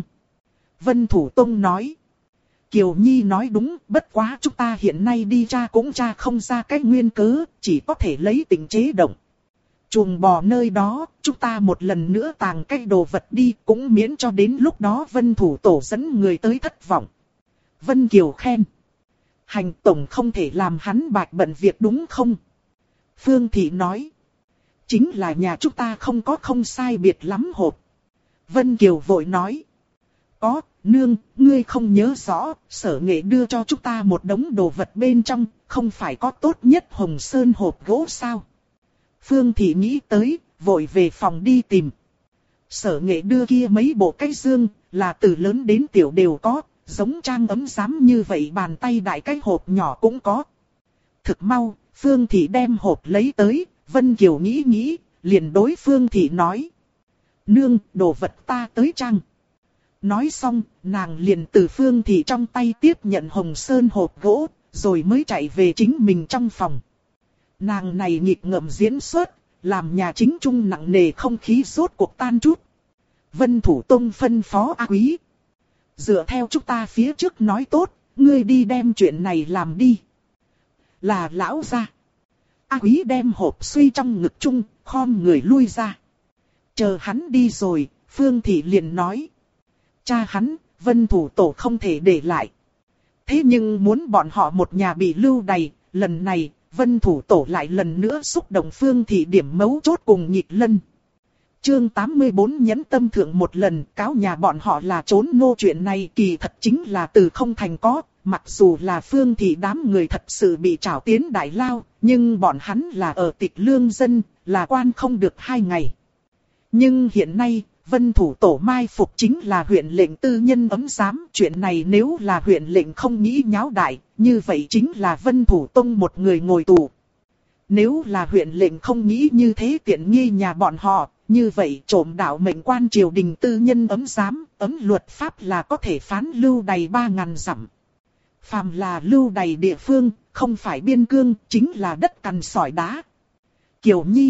Vân Thủ Tông nói. Kiều Nhi nói đúng, bất quá chúng ta hiện nay đi tra cũng tra không ra cái nguyên cớ, chỉ có thể lấy tình chế động. Chuồng bò nơi đó, chúng ta một lần nữa tàng cái đồ vật đi, cũng miễn cho đến lúc đó Vân Thủ Tổ dẫn người tới thất vọng. Vân Kiều khen. Hành tổng không thể làm hắn bạch bận việc đúng không? Phương Thị nói. Chính là nhà chúng ta không có không sai biệt lắm hộp. Vân Kiều vội nói. Có, nương, ngươi không nhớ rõ, Sở Nghệ đưa cho chúng ta một đống đồ vật bên trong, không phải có tốt nhất Hồng Sơn hộp gỗ sao? Phương Thị nghĩ tới, vội về phòng đi tìm. Sở Nghệ đưa kia mấy bộ cái dương, là từ lớn đến tiểu đều có, giống trang ấm giám như vậy bàn tay đại cái hộp nhỏ cũng có. Thực mau, Phương Thị đem hộp lấy tới, Vân Kiều nghĩ nghĩ, liền đối Phương Thị nói. Nương, đồ vật ta tới trang. Nói xong, nàng liền từ Phương Thị trong tay tiếp nhận Hồng Sơn hộp gỗ, rồi mới chạy về chính mình trong phòng. Nàng này nghịch ngợm diễn xuất, làm nhà chính trung nặng nề không khí rốt cuộc tan chút. Vân Thủ Tông phân phó A Quý. Dựa theo chúng ta phía trước nói tốt, ngươi đi đem chuyện này làm đi. Là lão gia. A Quý đem hộp suy trong ngực chung, khom người lui ra. Chờ hắn đi rồi, Phương Thị liền nói. Cha hắn, Vân Thủ Tổ không thể để lại. Thế nhưng muốn bọn họ một nhà bị lưu đày, lần này, Vân Thủ Tổ lại lần nữa xúc động Phương Thị điểm mấu chốt cùng Nhịp Lân. Chương 84 nhẫn tâm thượng một lần cáo nhà bọn họ là trốn nô chuyện này kỳ thật chính là từ không thành có, mặc dù là Phương Thị đám người thật sự bị trảo tiến đại lao, nhưng bọn hắn là ở tịch lương dân, là quan không được 2 ngày. Nhưng hiện nay, Vân Thủ Tổ mai phục chính là huyện lệnh tư nhân ấm giám, chuyện này nếu là huyện lệnh không nghĩ nháo đại, như vậy chính là Vân Thủ Tông một người ngồi tù. Nếu là huyện lệnh không nghĩ như thế tiện nghi nhà bọn họ, như vậy trộm đạo mệnh quan triều đình tư nhân ấm giám, ấm luật pháp là có thể phán lưu đày 3.000 dặm. Phàm là lưu đày địa phương, không phải biên cương, chính là đất cằn sỏi đá. Kiều Nhi,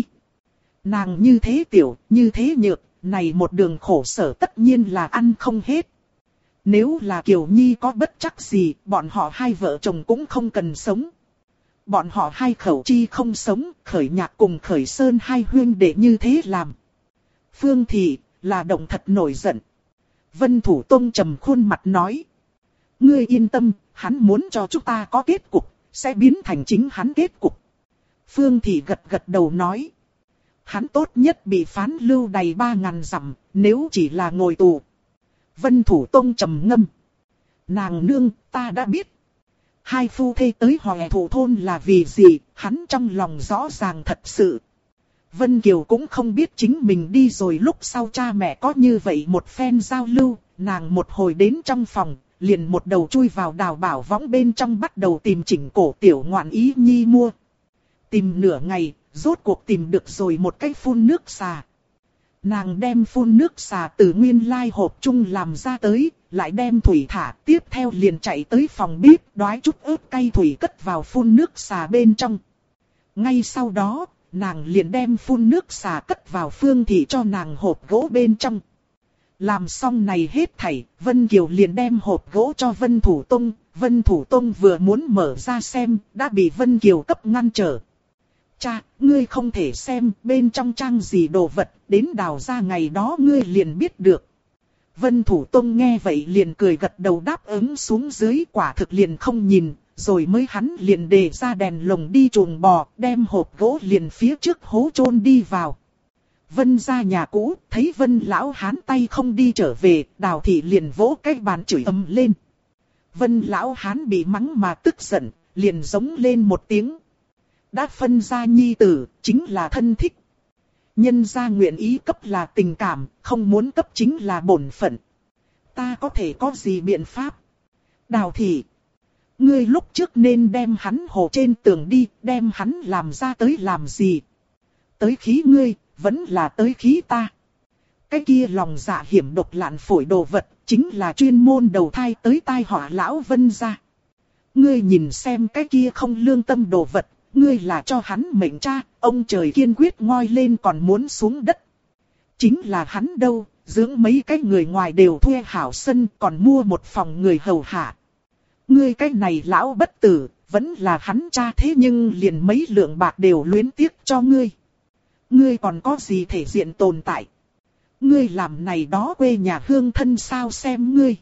nàng như thế tiểu, như thế nhược, này một đường khổ sở tất nhiên là ăn không hết. Nếu là Kiều Nhi có bất trắc gì, bọn họ hai vợ chồng cũng không cần sống. Bọn họ hai khẩu chi không sống, Khởi Nhạc cùng Khởi Sơn hai huynh đệ như thế làm. Phương Thị là động thật nổi giận. Vân Thủ Tông trầm khuôn mặt nói. Ngươi yên tâm, hắn muốn cho chúng ta có kết cục, sẽ biến thành chính hắn kết cục. Phương Thị gật gật đầu nói. Hắn tốt nhất bị phán lưu đày 3.000 dặm, nếu chỉ là ngồi tù. Vân Thủ Tông trầm ngâm. Nàng nương, ta đã biết. Hai phu thê tới Hoè Thủ thôn là vì gì, hắn trong lòng rõ ràng thật sự. Vân Kiều cũng không biết chính mình đi rồi lúc sau cha mẹ có như vậy một phen giao lưu, nàng một hồi đến trong phòng, liền một đầu chui vào đào bảo võng bên trong bắt đầu tìm chỉnh cổ tiểu ngoạn ý nhi mua. Tìm nửa ngày, rốt cuộc tìm được rồi một cái phun nước xà. Nàng đem phun nước xà từ nguyên lai hộp chung làm ra tới, lại đem thủy thả, tiếp theo liền chạy tới phòng bếp đoái chút ớt cay thủy cất vào phun nước xà bên trong. Ngay sau đó, nàng liền đem phun nước xà cất vào Phương Thị cho nàng hộp gỗ bên trong. Làm xong này hết thảy, Vân Kiều liền đem hộp gỗ cho Vân Thủ Tông. Vân Thủ Tông vừa muốn mở ra xem, đã bị Vân Kiều cấp ngăn trở. Cha, ngươi không thể xem bên trong trang gì đồ vật, đến đào ra ngày đó ngươi liền biết được. Vân Thủ Tông nghe vậy liền cười gật đầu đáp ứng xuống dưới, quả thực liền không nhìn, rồi mới hắn liền đề ra đèn lồng đi chuồng bò, đem hộp gỗ liền phía trước hố chôn đi vào. Vân ra nhà cũ, thấy Vân lão hán tay không đi trở về, Đào Thị liền vỗ cái bàn chửi ầm lên. Vân lão hán bị mắng mà tức giận, liền giống lên một tiếng. Đã phân ra nhi tử, chính là thân thích. Nhân gia nguyện ý cấp là tình cảm, không muốn cấp chính là bổn phận. Ta có thể có gì biện pháp? Đào Thị, ngươi lúc trước nên đem hắn hồ trên tường đi, đem hắn làm ra tới làm gì? Tới khí ngươi, vẫn là tới khí ta. Cái kia lòng dạ hiểm độc lạn phổi đồ vật, chính là chuyên môn đầu thai tới tai họa lão Vân gia. Ngươi nhìn xem cái kia không lương tâm đồ vật, ngươi là cho hắn mệnh cha, ông trời kiên quyết ngoi lên còn muốn xuống đất. Chính là hắn đâu, dưỡng mấy cái người ngoài đều thuê hảo sân, còn mua một phòng người hầu hạ. Ngươi cái này lão bất tử, vẫn là hắn cha thế nhưng liền mấy lượng bạc đều luyến tiếc cho ngươi. Ngươi còn có gì thể diện tồn tại? Ngươi làm này đó quê nhà hương thân sao xem ngươi?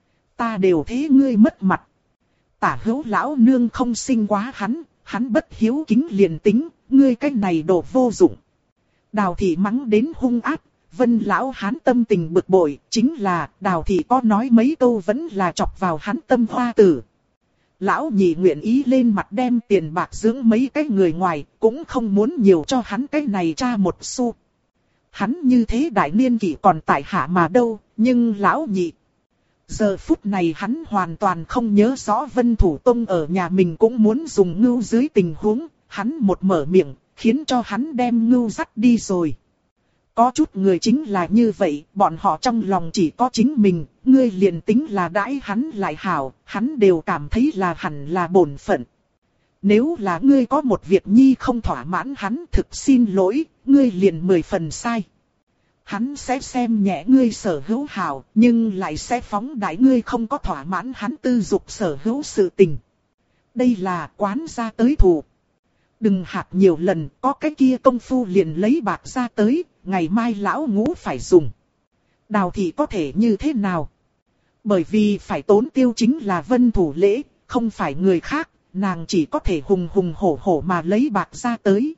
Ta đều thế ngươi mất mặt. Tả hữu lão nương không sinh quá hắn bất hiếu kính liền tính, ngươi cái này đồ vô dụng. Đào Thị mắng đến hung ác, Vân lão hán tâm tình bực bội, chính là Đào thị có nói mấy câu vẫn là chọc vào hắn tâm hoa tử. Lão nhị nguyện ý lên mặt đem tiền bạc dưỡng mấy cái người ngoài, cũng không muốn nhiều cho hắn cái này cha một xu. Hắn như thế đại niên kỷ còn tại hạ mà đâu, nhưng lão nhị. Giờ phút này hắn hoàn toàn không nhớ rõ Vân Thủ Tông ở nhà mình cũng muốn dùng ngưu dưới tình huống, hắn một mở miệng, khiến cho hắn đem ngưu dắt đi rồi. Có chút người chính là như vậy, bọn họ trong lòng chỉ có chính mình, ngươi liền tính là đãi hắn lại hảo, hắn đều cảm thấy là hẳn là bổn phận. Nếu là ngươi có một việc nhi không thỏa mãn hắn, thực xin lỗi, ngươi liền 10 phần sai. Hắn sẽ xem nhẹ ngươi sở hữu hảo, nhưng lại sẽ phóng đại ngươi không có thỏa mãn hắn tư dục sở hữu sự tình. Đây là quán gia tới thủ. Đừng hạt nhiều lần, có cái kia công phu liền lấy bạc ra tới, ngày mai lão ngũ phải dùng. Đào thị có thể như thế nào? Bởi vì phải tốn tiêu chính là Vân Thủ Lễ, không phải người khác, nàng chỉ có thể hùng hùng hổ hổ mà lấy bạc ra tới.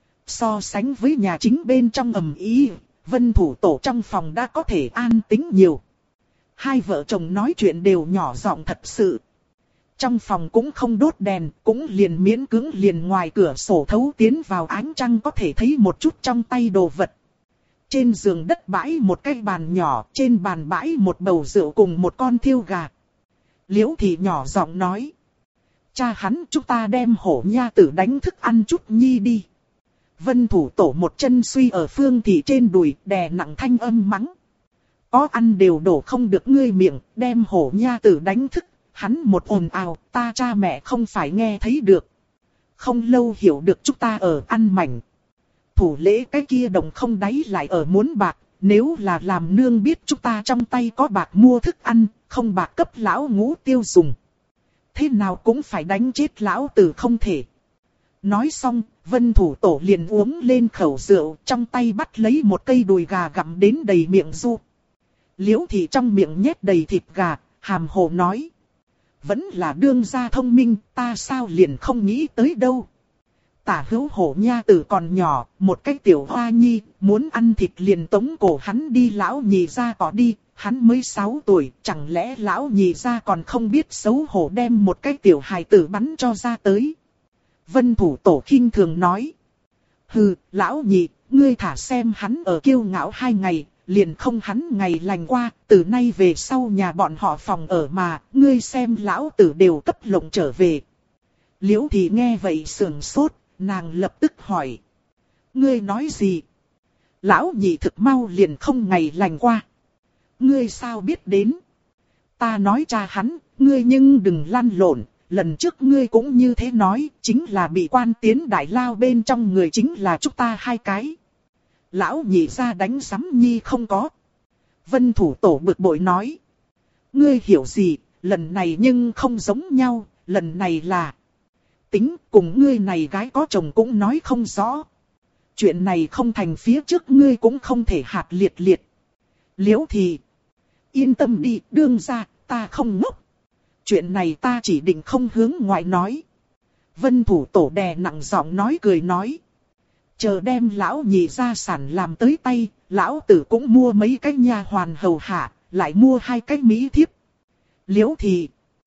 So sánh với nhà chính bên trong ầm ĩ, Vân Thủ Tổ trong phòng đã có thể an tĩnh nhiều. Hai vợ chồng nói chuyện đều nhỏ giọng thật sự. Trong phòng cũng không đốt đèn, cũng liền miễn cưỡng liền ngoài cửa sổ thấu tiến vào ánh trăng có thể thấy một chút trong tay đồ vật. Trên giường đất bãi một cái bàn nhỏ, trên bàn bãi một bầu rượu cùng một con thiêu gà. Liễu Thị nhỏ giọng nói. Cha hắn, chúng ta đem hổ nha tử đánh thức ăn chút nhi đi. Vân Thủ Tổ một chân suy ở Phương Thị trên đùi, đè nặng thanh âm mắng. Có ăn đều đổ không được ngươi miệng, đem hổ nha tử đánh thức. Hắn một ồn ào, ta cha mẹ không phải nghe thấy được. Không lâu hiểu được chúng ta ở ăn mảnh. Thủ lễ cái kia đồng không đáy lại ở muốn bạc, nếu là làm nương biết chúng ta trong tay có bạc mua thức ăn, không bạc cấp lão ngũ tiêu dùng. Thế nào cũng phải đánh chết lão tử không thể. Nói xong, Vân Thủ Tổ liền uống lên khẩu rượu, trong tay bắt lấy một cây đùi gà gặm đến đầy miệng du. Liễu Thị trong miệng nhét đầy thịt gà, hàm hồ nói. Vẫn là đương gia thông minh, ta sao liền không nghĩ tới đâu. Tả hữu hổ nha tử còn nhỏ, một cái tiểu hoa nhi, muốn ăn thịt liền tống cổ hắn đi lão nhị gia có đi, hắn mới 6 tuổi, chẳng lẽ lão nhị gia còn không biết xấu hổ đem một cái tiểu hài tử bắn cho ra tới. Vân Thủ Tổ khinh thường nói. Hừ, lão nhị, ngươi thả xem hắn ở kiêu ngạo 2 ngày. Liền không hắn ngày lành qua, từ nay về sau nhà bọn họ phòng ở mà, ngươi xem lão tử đều cấp lộng trở về. Liễu Thị nghe vậy sườn sốt, nàng lập tức hỏi. Ngươi nói gì? Lão nhị thực mau liền không ngày lành qua. Ngươi sao biết đến? Ta nói cha hắn, ngươi nhưng đừng lăn lộn, lần trước ngươi cũng như thế nói, chính là bị quan tiến đại lao bên trong người chính là chúng ta 2 cái. Lão nhị ra đánh sắm nhi không có. Vân Thủ Tổ bực bội nói. Ngươi hiểu gì, lần này nhưng không giống nhau, lần này là. Tính cùng ngươi này gái có chồng cũng nói không rõ. Chuyện này không thành phía trước ngươi cũng không thể hạt liệt liệt. Liễu Thị. Yên tâm đi, đương ra, ta không ngốc. Chuyện này ta chỉ định không hướng ngoại nói. Vân Thủ Tổ đè nặng giọng nói cười nói. Chờ đem lão nhị gia sản làm tới tay, lão tử cũng mua mấy cái nha hoàn hầu hạ, lại mua 2 cái mỹ thiếp. Liễu Thị.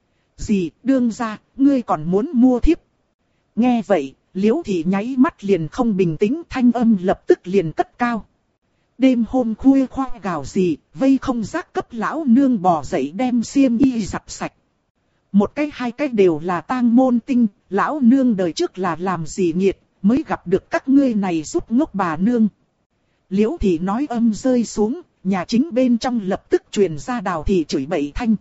Gì, đương ra, ngươi còn muốn mua thiếp? Nghe vậy, Liễu Thị nháy mắt liền không bình tĩnh, thanh âm lập tức liền cất cao. Đêm hôm khuya khoa gào gì, vây không giác cấp lão nương bò dậy đem xiêm y giặt sạch. Một cái 2 cái đều là tang môn tinh, lão nương đời trước là làm gì nghiệt, mới gặp được các ngươi này giúp ngốc bà nương. Liễu Thị nói âm rơi xuống, nhà chính bên trong lập tức truyền ra Đào Thị chửi bậy thanh.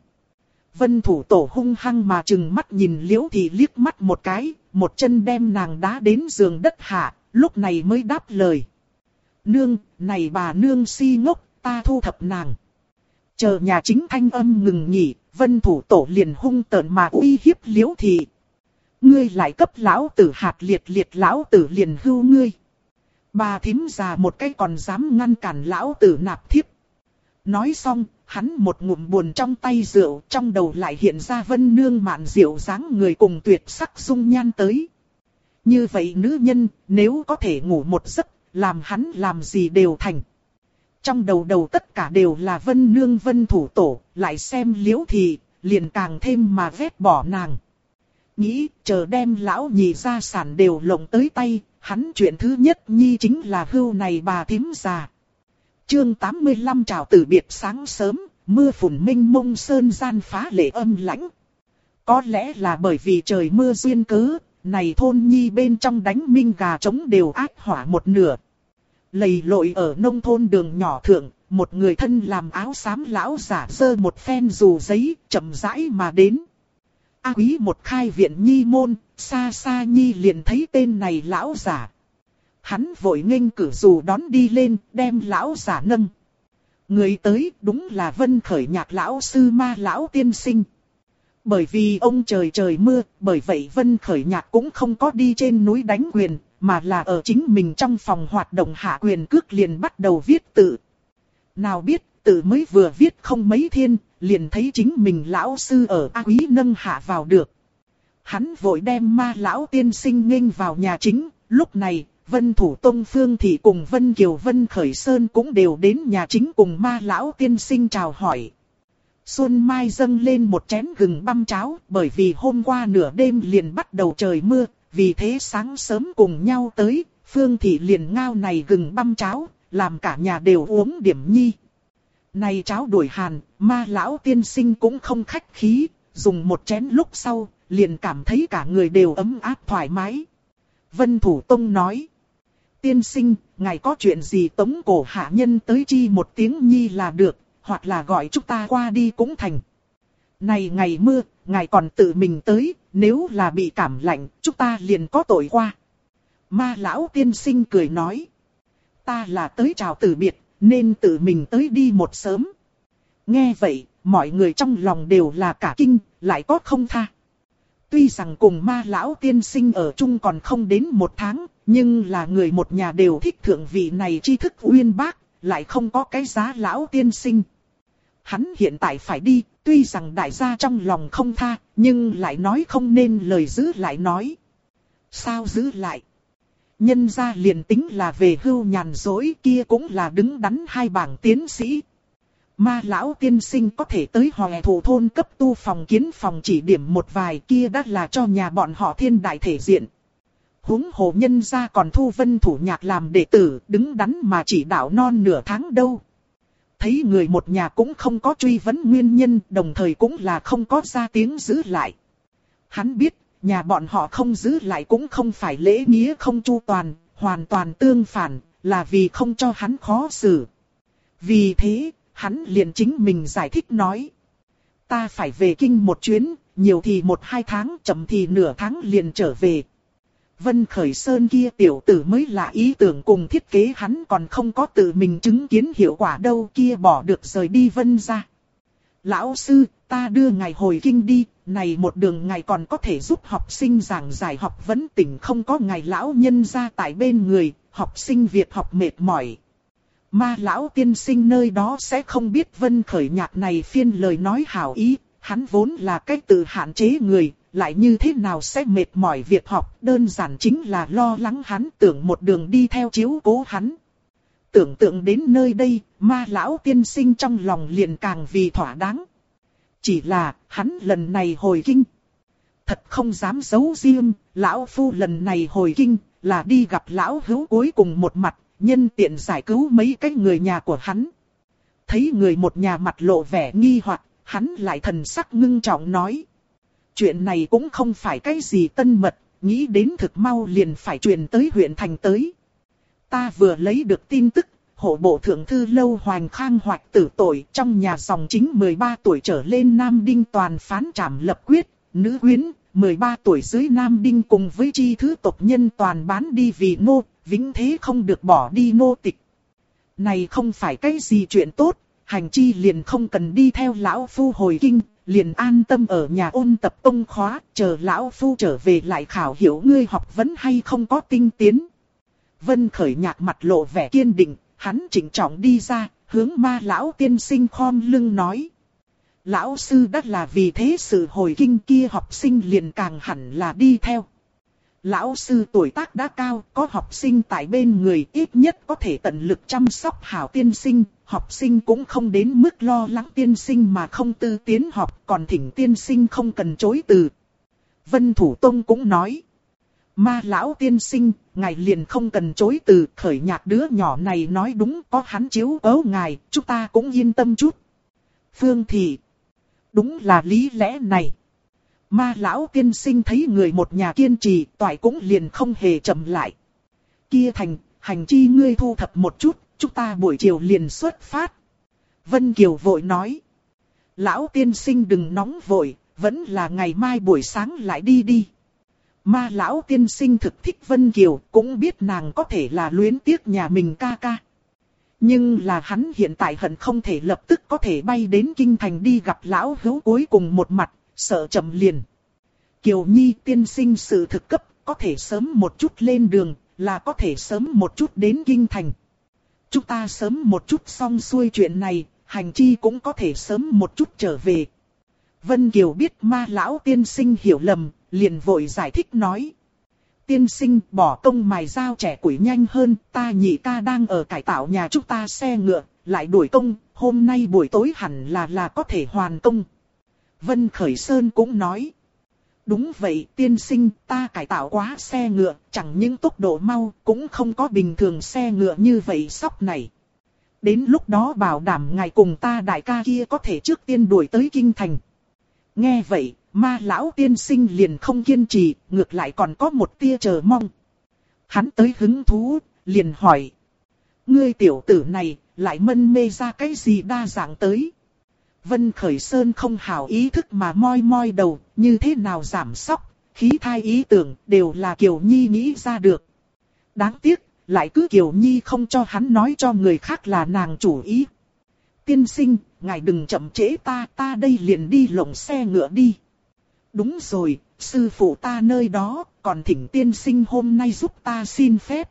Vân Thủ Tổ hung hăng mà trừng mắt nhìn Liễu Thị liếc mắt một cái, một chân đem nàng đá đến giường đất hạ, lúc này mới đáp lời. Nương, này bà nương si ngốc, ta thu thập nàng. Chờ nhà chính thanh âm ngừng nghỉ, Vân Thủ Tổ liền hung tợn mà uy hiếp Liễu Thị. Ngươi lại cấp lão tử hạt liệt liệt, lão tử liền hưu ngươi. Bà thím già một cái còn dám ngăn cản lão tử nạp thiếp. Nói xong, hắn một ngụm buồn trong tay rượu, trong đầu lại hiện ra Vân nương mạn diệu dáng người cùng tuyệt sắc dung nhan tới. Như vậy nữ nhân, nếu có thể ngủ một giấc, làm hắn làm gì đều thành. Trong đầu tất cả đều là Vân Nương Vân thủ tổ, lại xem Liễu Thị, liền càng thêm mà ghét bỏ nàng. Nghĩ chờ đem lão nhị gia sản đều lộng tới tay, hắn chuyện thứ nhất nhi chính là hưu này bà thím già. Chương 85 chào từ biệt sáng sớm, mưa phùn minh mông sơn gian phá lệ âm lãnh. Có lẽ là bởi vì trời mưa duyên cớ, này thôn nhi bên trong đánh minh gà trống đều ác hỏa một nửa. Lầy lội ở nông thôn đường nhỏ thượng, một người thân làm áo xám lão giả giơ một phen dù giấy, chậm rãi mà đến. A Quý một khai viện nhi môn, xa xa nhi liền thấy tên này lão giả. Hắn vội nghênh cử dù đón đi lên, đem lão giả nâng. Người tới đúng là Vân Khởi Nhạc lão sư Ma lão tiên sinh. Bởi vì ông trời mưa, bởi vậy Vân Khởi Nhạc cũng không có đi trên núi đánh quyền, mà là ở chính mình trong phòng hoạt động hạ quyền cước liền bắt đầu viết tự. Nào biết, tự mới vừa viết không mấy thiên, liền thấy chính mình lão sư ở A Quý nâng hạ vào được. Hắn vội đem Ma lão tiên sinh nghênh vào nhà chính, lúc này, Vân Thủ Tông Phương Thị cùng Vân Kiều Vân Khởi Sơn cũng đều đến nhà chính cùng Ma lão tiên sinh chào hỏi. Xuân Mai dâng lên một chén gừng băm cháo, bởi vì hôm qua nửa đêm liền bắt đầu trời mưa, vì thế sáng sớm cùng nhau tới, Phương Thị liền ngao này gừng băm cháo, làm cả nhà đều uống điểm nhi. Này cháo đuổi hàn, Ma lão tiên sinh cũng không khách khí, dùng một chén lúc sau, liền cảm thấy cả người đều ấm áp thoải mái. Vân Thủ Tông nói: tiên sinh, ngài có chuyện gì tống cổ hạ nhân tới chi một tiếng nhi là được, hoặc là gọi chúng ta qua đi cũng thành. Này ngày mưa, ngài còn tự mình tới, nếu là bị cảm lạnh, chúng ta liền có tội qua. Ma lão tiên sinh cười nói: ta là tới chào từ biệt, nên tự mình tới đi một sớm. Nghe vậy, mọi người trong lòng đều là cả kinh, lại có không tha. Tuy rằng cùng Ma lão tiên sinh ở chung còn không đến một tháng, nhưng là người một nhà đều thích thượng vị này tri thức uyên bác, lại không có cái giá lão tiên sinh. Hắn hiện tại phải đi, tuy rằng đại gia trong lòng không tha, nhưng lại nói không nên lời giữ lại nói. Sao giữ lại? Nhân gia liền tính là về hưu nhàn rỗi kia cũng là đứng đắn hai bảng tiến sĩ. Ma lão tiên sinh có thể tới Hoè Thổ thôn cấp tu phòng kiến phòng chỉ điểm một vài kia đã là cho nhà bọn họ thiên đại thể diện. Huống hồ nhân gia còn thu Vân Thủ Nhạc làm đệ tử, đứng đắn mà chỉ đạo non nửa tháng đâu. Thấy người một nhà cũng không có truy vấn nguyên nhân, đồng thời cũng là không có ra tiếng giữ lại. Hắn biết, nhà bọn họ không giữ lại cũng không phải lễ nghĩa không chu toàn, hoàn toàn tương phản, là vì không cho hắn khó xử. Vì thế, hắn liền chính mình giải thích nói: ta phải về kinh một chuyến, nhiều thì 1-2 tháng, chậm thì nửa tháng liền trở về. Vân Khởi Sơn kia tiểu tử mới là ý tưởng cùng thiết kế, hắn còn không có tự mình chứng kiến hiệu quả đâu, kia bỏ được rời đi Vân ra. Lão sư, ta đưa ngài hồi kinh đi, này một đường ngài còn có thể giúp học sinh giảng giải học vấn, tỉnh không có ngài lão nhân ra tại bên người, học sinh việc học mệt mỏi. Ma lão tiên sinh nơi đó sẽ không biết Vân Khởi Nhạc này phiên lời nói hảo ý, hắn vốn là cái tự hạn chế người, lại như thế nào sẽ mệt mỏi việc học, đơn giản chính là lo lắng hắn tưởng một đường đi theo chiếu cố hắn. Tưởng tượng đến nơi đây, Ma lão tiên sinh trong lòng liền càng vì thỏa đáng. Chỉ là, hắn lần này hồi kinh. Thật không dám giấu riêng, lão phu lần này hồi kinh, là đi gặp lão hữu cuối cùng một mặt, nhân tiện giải cứu mấy cái người nhà của hắn. Thấy người một nhà mặt lộ vẻ nghi hoặc, hắn lại thần sắc ngưng trọng nói: chuyện này cũng không phải cái gì tân mật, nghĩ đến thực mau liền phải truyền tới huyện thành tới. Ta vừa lấy được tin tức, hộ bộ thượng thư Lâu Hoành Khang hoạch tử tội, trong nhà dòng chính 13 tuổi trở lên nam đinh toàn phán trảm lập quyết, nữ quyến 13 tuổi dưới nam đinh cùng với chi thứ tộc nhân toàn bán đi vì nô, vĩnh thế không được bỏ đi nô tịch. Này không phải cái gì chuyện tốt, hành chi liền không cần đi theo lão phu hồi kinh, liền an tâm ở nhà ôn tập tông khóa, chờ lão phu trở về lại khảo hiểu ngươi học vấn hay không có tinh tiến. Vân Khởi Nhạc mặt lộ vẻ kiên định, hắn chỉnh trọng đi ra, hướng Ma lão tiên sinh khom lưng nói: lão sư đã là vì thế sự hồi kinh kia học sinh liền càng hẳn là đi theo. Lão sư tuổi tác đã cao, có học sinh tại bên người, ít nhất có thể tận lực chăm sóc hảo tiên sinh, học sinh cũng không đến mức lo lắng tiên sinh mà không tư tiến học, còn thỉnh tiên sinh không cần chối từ. Vân Thủ Tông cũng nói, Ma lão tiên sinh, ngài liền không cần chối từ, Khởi Nhạc đứa nhỏ này nói đúng, có hắn chiếu cố ngài, chúng ta cũng yên tâm chút. Phương Thị, đúng là lý lẽ này. Ma lão tiên sinh thấy người một nhà kiên trì, toại cũng liền không hề chậm lại. Kia hành chi ngươi thu thập một chút, chúng ta buổi chiều liền xuất phát. Vân Kiều vội nói, lão tiên sinh đừng nóng vội, vẫn là ngày mai buổi sáng lại đi đi. Ma lão tiên sinh thực thích Vân Kiều, cũng biết nàng có thể là luyến tiếc nhà mình ca ca. Nhưng là hắn hiện tại hận không thể lập tức có thể bay đến kinh thành đi gặp lão hữu cuối cùng một mặt, sợ chậm liền. Kiều Nhi tiên sinh sự thực cấp, có thể sớm một chút lên đường, là có thể sớm một chút đến kinh thành. Chúng ta sớm một chút xong xuôi chuyện này, hành chi cũng có thể sớm một chút trở về. Vân Kiều biết Ma lão tiên sinh hiểu lầm, liền vội giải thích nói. Tiên sinh bỏ công mài dao trẻ củi nhanh hơn, ta nhị ca đang ở cải tạo nhà chúng ta xe ngựa, lại đuổi công, hôm nay buổi tối hẳn là có thể hoàn công. Vân Khởi Sơn cũng nói. Đúng vậy tiên sinh, ta cải tạo quá xe ngựa, chẳng những tốc độ mau, cũng không có bình thường xe ngựa như vậy sóc này. Đến lúc đó bảo đảm ngài cùng ta đại ca kia có thể trước tiên đuổi tới kinh thành. Nghe vậy, Ma lão tiên sinh liền không kiên trì, ngược lại còn có một tia chờ mong. Hắn tới hứng thú, liền hỏi. Ngươi tiểu tử này, lại mân mê ra cái gì đa dạng tới? Vân Khởi Sơn không hảo ý thức mà moi moi đầu, như thế nào giảm sóc, khí thai ý tưởng, đều là Kiều Nhi nghĩ ra được. Đáng tiếc, lại cứ Kiều Nhi không cho hắn nói cho người khác là nàng chủ ý. Tiên sinh, ngài đừng chậm trễ ta đây liền đi lộng xe ngựa đi. Đúng rồi, sư phụ ta nơi đó, còn thỉnh tiên sinh hôm nay giúp ta xin phép.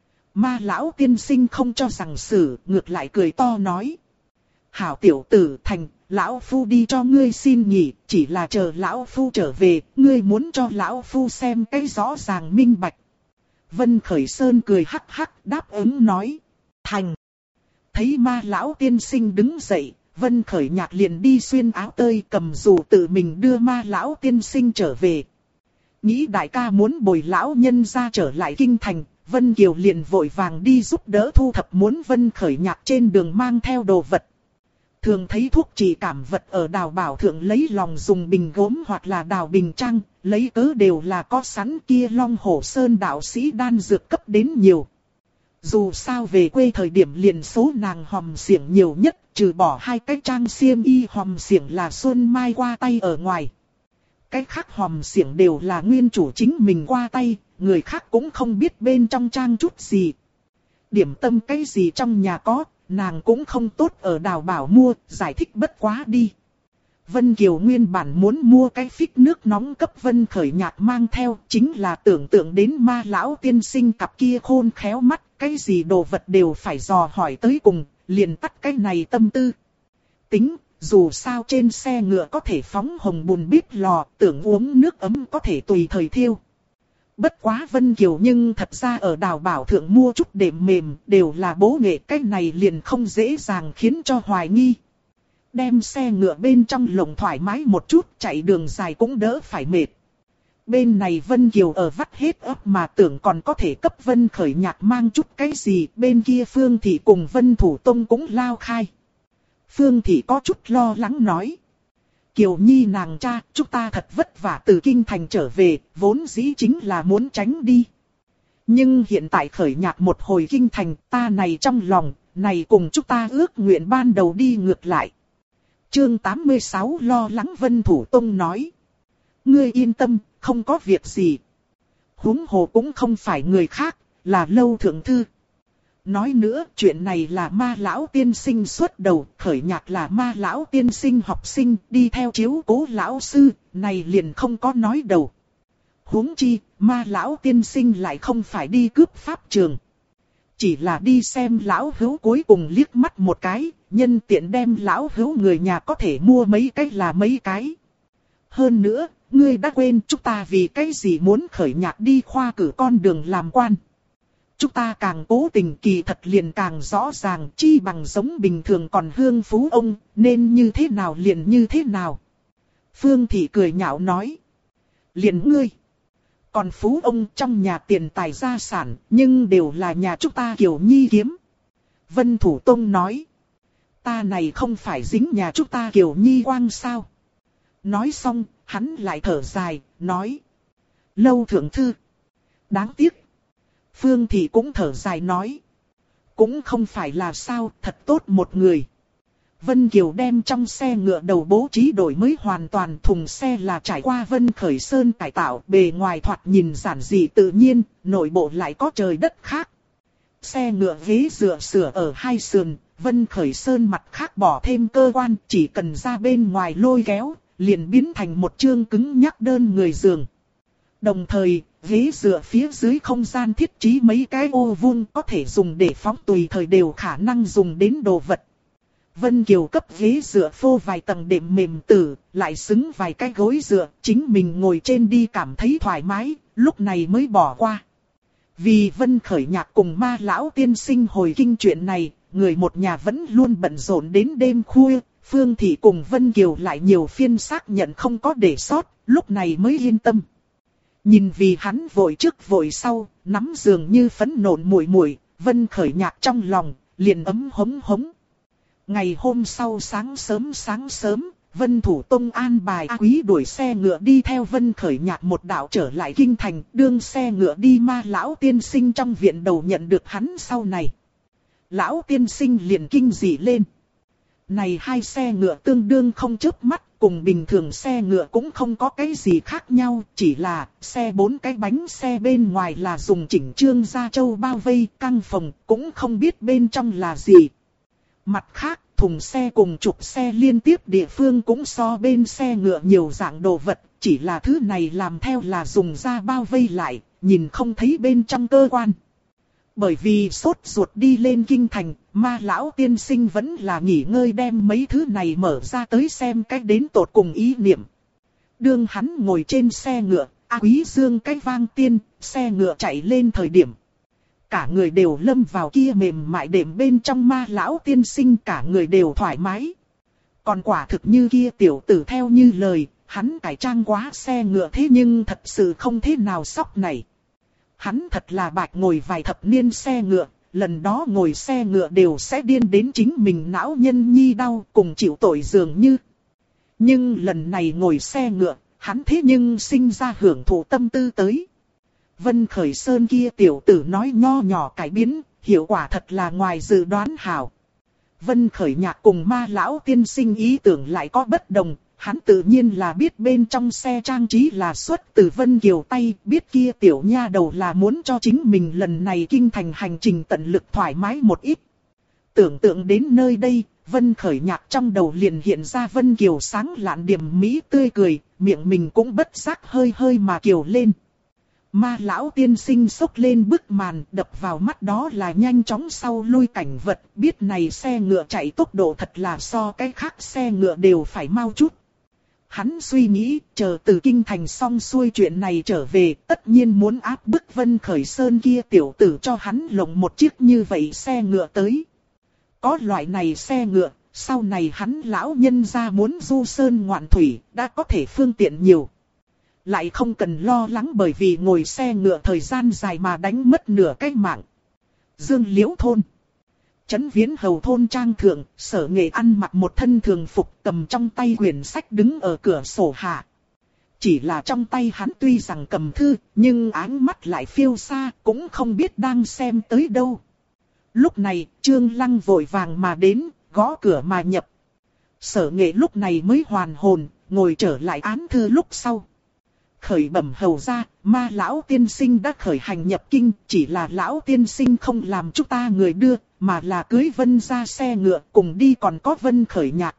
Ma lão tiên sinh không cho rằng xử, ngược lại cười to nói. Hảo tiểu tử thành, lão phu đi cho ngươi xin nghỉ, chỉ là chờ lão phu trở về, ngươi muốn cho lão phu xem cái rõ ràng minh bạch. Vân Khởi Sơn cười hắc hắc đáp ứng nói. Thành. Thấy Ma lão tiên sinh đứng dậy, Vân Khởi Nhạc liền đi xuyên áo tơi cầm dù tự mình đưa Ma lão tiên sinh trở về. Nghĩ đại ca muốn bồi lão nhân ra trở lại kinh thành, Vân Kiều liền vội vàng đi giúp đỡ thu thập muốn Vân Khởi Nhạc trên đường mang theo đồ vật. Thường thấy thuốc trị cảm vật ở đào bảo thượng lấy lòng dùng bình gốm hoặc là đào bình trang, lấy cớ đều là có sẵn kia Long Hổ Sơn đạo sĩ đan dược cấp đến nhiều. Dù sao về quê thời điểm liền số nàng hòm xiển nhiều nhất, trừ bỏ hai cái trang xiêm y hòm xiển là Xuân Mai qua tay ở ngoài. Cái khác hòm xiển đều là nguyên chủ chính mình qua tay, người khác cũng không biết bên trong trang chút gì. Điểm tâm cái gì trong nhà có, nàng cũng không tốt ở đào bảo mua, giải thích bất quá đi. Vân Kiều nguyên bản muốn mua cái phích nước nóng cấp Vân Khởi Nhạc mang theo, chính là tưởng tượng đến Ma lão tiên sinh cặp kia khôn khéo mắt, cái gì đồ vật đều phải dò hỏi tới cùng, liền tắt cái này tâm tư. Tính, dù sao trên xe ngựa có thể phóng hồng bùn bếp lò, tưởng uống nước ấm có thể tùy thời thiêu. Bất quá Vân Kiều nhưng thật ra ở đào bảo thượng mua chút đệm mềm, đều là bố nghệ, cái này liền không dễ dàng khiến cho hoài nghi. Đem xe ngựa bên trong lồng thoải mái một chút, chạy đường dài cũng đỡ phải mệt. Bên này Vân Kiều ở vắt hết ấp mà tưởng còn có thể cấp Vân Khởi Nhạc mang chút cái gì, bên kia Phương Thị cùng Vân Thủ Tông cũng lao khai. Phương Thị có chút lo lắng nói. Kiều Nhi nàng cha, chúng ta thật vất vả từ kinh thành trở về, vốn dĩ chính là muốn tránh đi. Nhưng hiện tại Khởi Nhạc một hồi kinh thành, ta này trong lòng, này cùng chúng ta ước nguyện ban đầu đi ngược lại. Chương 86 lo lắng Vân Thủ Tông nói. Ngươi yên tâm, không có việc gì. Huống hồ cũng không phải người khác, là Lâu Thượng Thư. Nói nữa, chuyện này là Ma lão tiên sinh xuất đầu, Khởi Nhạc là Ma lão tiên sinh học sinh, đi theo chiếu cố lão sư, này liền không có nói đầu. Huống chi, Ma lão tiên sinh lại không phải đi cướp pháp trường. Chỉ là đi xem lão hữu cuối cùng liếc mắt một cái, nhân tiện đem lão hữu người nhà có thể mua mấy cái là mấy cái. Hơn nữa, ngươi đã quên chúng ta vì cái gì muốn khởi nhạc đi khoa cử con đường làm quan. Chúng ta càng cố tình kỳ thật liền càng rõ ràng, chi bằng giống bình thường còn hương phú ông, nên như thế nào liền như thế nào. Phương Thị cười nhạo nói. Liền ngươi. Còn phú ông trong nhà tiền tài gia sản, nhưng đều là nhà chúng ta Kiều Nhi kiếm. Vân Thủ Tông nói. Ta này không phải dính nhà chúng ta Kiều Nhi quang sao. Nói xong, hắn lại thở dài, nói. Lâu thượng thư. Đáng tiếc. Phương Thị cũng thở dài nói. Cũng không phải là sao, thật tốt một người. Vân Kiều đem trong xe ngựa đầu bố trí đổi mới hoàn toàn, thùng xe là trải qua Vân Khởi Sơn cải tạo, bề ngoài thoạt nhìn giản dị tự nhiên, nội bộ lại có trời đất khác. Xe ngựa ghế dựa sửa ở hai sườn, Vân Khởi Sơn mặt khác bỏ thêm cơ quan, chỉ cần ra bên ngoài lôi kéo, liền biến thành một chương cứng nhắc đơn người giường. Đồng thời, ghế dựa phía dưới không gian thiết trí mấy cái ô vuông có thể dùng để phóng tùy thời đều khả năng dùng đến đồ vật. Vân Kiều cấp ghế dựa phô vài tầng đệm mềm tử, lại xứng vài cái gối dựa, chính mình ngồi trên đi cảm thấy thoải mái, lúc này mới bỏ qua. Vì Vân Khởi Nhạc cùng Ma lão tiên sinh hồi kinh chuyện này, người một nhà vẫn luôn bận rộn đến đêm khuya, Phương Thị cùng Vân Kiều lại nhiều phiên xác nhận không có để sót, lúc này mới yên tâm. Nhìn vì hắn vội trước vội sau, nắm giường như phấn nộn muội muội, Vân Khởi Nhạc trong lòng, liền ấm hống hống. Ngày hôm sau sáng sớm, Vân Thủ Tông an bài A Quý đuổi xe ngựa đi theo Vân Khởi Nhạc một đạo trở lại kinh thành, đương xe ngựa đi Ma lão tiên sinh trong viện đầu nhận được hắn sau này. Lão tiên sinh liền kinh dị lên. Này hai xe ngựa tương đương không chớp mắt, cùng bình thường xe ngựa cũng không có cái gì khác nhau, chỉ là xe 4 cái bánh xe bên ngoài là dùng chỉnh trương da trâu bao vây, căng phòng, cũng không biết bên trong là gì. Mặt khác, thùng xe cùng trục xe liên tiếp địa phương cũng so bên xe ngựa nhiều dạng đồ vật, chỉ là thứ này làm theo là dùng da bao vây lại, nhìn không thấy bên trong cơ quan. Bởi vì sốt ruột đi lên kinh thành, Ma lão tiên sinh vẫn là nghỉ ngơi đem mấy thứ này mở ra tới xem cách đến tột cùng ý niệm. Đương hắn ngồi trên xe ngựa, A Quý dương cái vang tiên, xe ngựa chạy lên thời điểm. Cả người đều lâm vào kia mềm mại đệm bên trong Ma lão tiên sinh, cả người đều thoải mái. Còn quả thực như kia tiểu tử theo như lời, hắn cải trang quá xe ngựa thế nhưng thật sự không thế nào sóc này. Hắn thật là bạch ngồi vài thập niên xe ngựa, lần đó ngồi xe ngựa đều sẽ điên đến chính mình não nhân nhi đau cùng chịu tội dường như. Nhưng lần này ngồi xe ngựa, hắn thế nhưng sinh ra hưởng thụ tâm tư tới. Vân Khởi Sơn kia tiểu tử nói nho nhỏ cải biến, hiệu quả thật là ngoài dự đoán hảo. Vân Khởi Nhạc cùng Ma lão tiên sinh ý tưởng lại có bất đồng, hắn tự nhiên là biết bên trong xe trang trí là xuất từ Vân Kiều tay, biết kia tiểu nha đầu là muốn cho chính mình lần này kinh thành hành trình tận lực thoải mái một ít. Tưởng tượng đến nơi đây, Vân Khởi Nhạc trong đầu liền hiện ra Vân Kiều sáng lạn điềm mỹ tươi cười, miệng mình cũng bất giác hơi hơi mà kiều lên. Ma lão tiên sinh xốc lên bức màn, đập vào mắt đó là nhanh chóng sau lui cảnh vật, biết này xe ngựa chạy tốc độ thật là so cái khác xe ngựa đều phải mau chút. Hắn suy nghĩ, chờ từ kinh thành xong xuôi chuyện này trở về, tất nhiên muốn áp bức Vân Khởi Sơn kia tiểu tử cho hắn lộng một chiếc như vậy xe ngựa tới. Có loại này xe ngựa, sau này hắn lão nhân ra muốn du sơn ngoạn thủy, đã có thể phương tiện nhiều. Lại không cần lo lắng bởi vì ngồi xe ngựa thời gian dài mà đánh mất nửa cái mạng. Dương Liễu thôn. Trấn Viễn Hầu thôn trang thượng, Sở Nghệ ăn mặc một thân thường phục, cầm trong tay quyển sách đứng ở cửa sổ hạ. Chỉ là trong tay hắn tuy rằng cầm thư, nhưng ánh mắt lại phiêu xa, cũng không biết đang xem tới đâu. Lúc này, Trương Lăng vội vàng mà đến, gõ cửa mà nhập. Sở Nghệ lúc này mới hoàn hồn, ngồi trở lại án thư lúc sau. Khởi bẩm hầu ra, Ma lão tiên sinh đã khởi hành nhập kinh, chỉ là lão tiên sinh không làm chúng ta người đưa, mà là cưới Vân ra xe ngựa cùng đi còn có Vân Khởi Nhạc.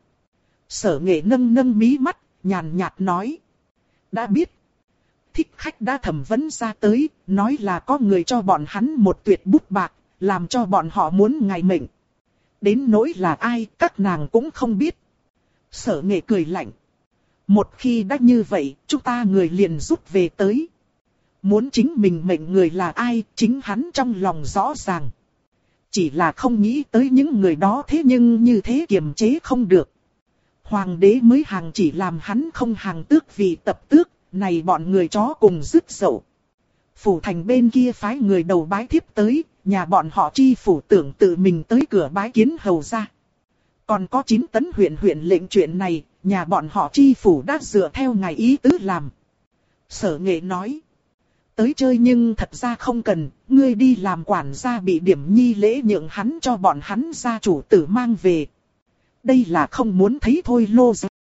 Sở Nghệ nâng nâng mí mắt, nhàn nhạt nói. Đã biết. Thích khách đã thẩm vấn ra tới, nói là có người cho bọn hắn một tuyệt bút bạc, làm cho bọn họ muốn ngài mệnh. Đến nỗi là ai, các nàng cũng không biết. Sở Nghệ cười lạnh. Một khi đã như vậy, chúng ta người liền rút về tới. Muốn chính mình mệnh người là ai, chính hắn trong lòng rõ ràng. Chỉ là không nghĩ tới những người đó thế nhưng như thế kiềm chế không được. Hoàng đế mới hàng chỉ làm hắn không hàng tước vì tập tước, này bọn người chó cùng dứt dậu. Phủ thành bên kia phái người đầu bái thiếp tới, nhà bọn họ Chi phủ tưởng tự mình tới cửa bái kiến hầu ra. Còn có 9 tấn huyện lệnh chuyện này, nhà bọn họ Chi phủ đã dựa theo ngài ý tứ làm. Sở Nghệ nói. Tới chơi nhưng thật ra không cần, ngươi đi làm quản gia bị điểm nhi lễ nhượng hắn cho bọn hắn gia chủ tử mang về. Đây là không muốn thấy thôi lô giới.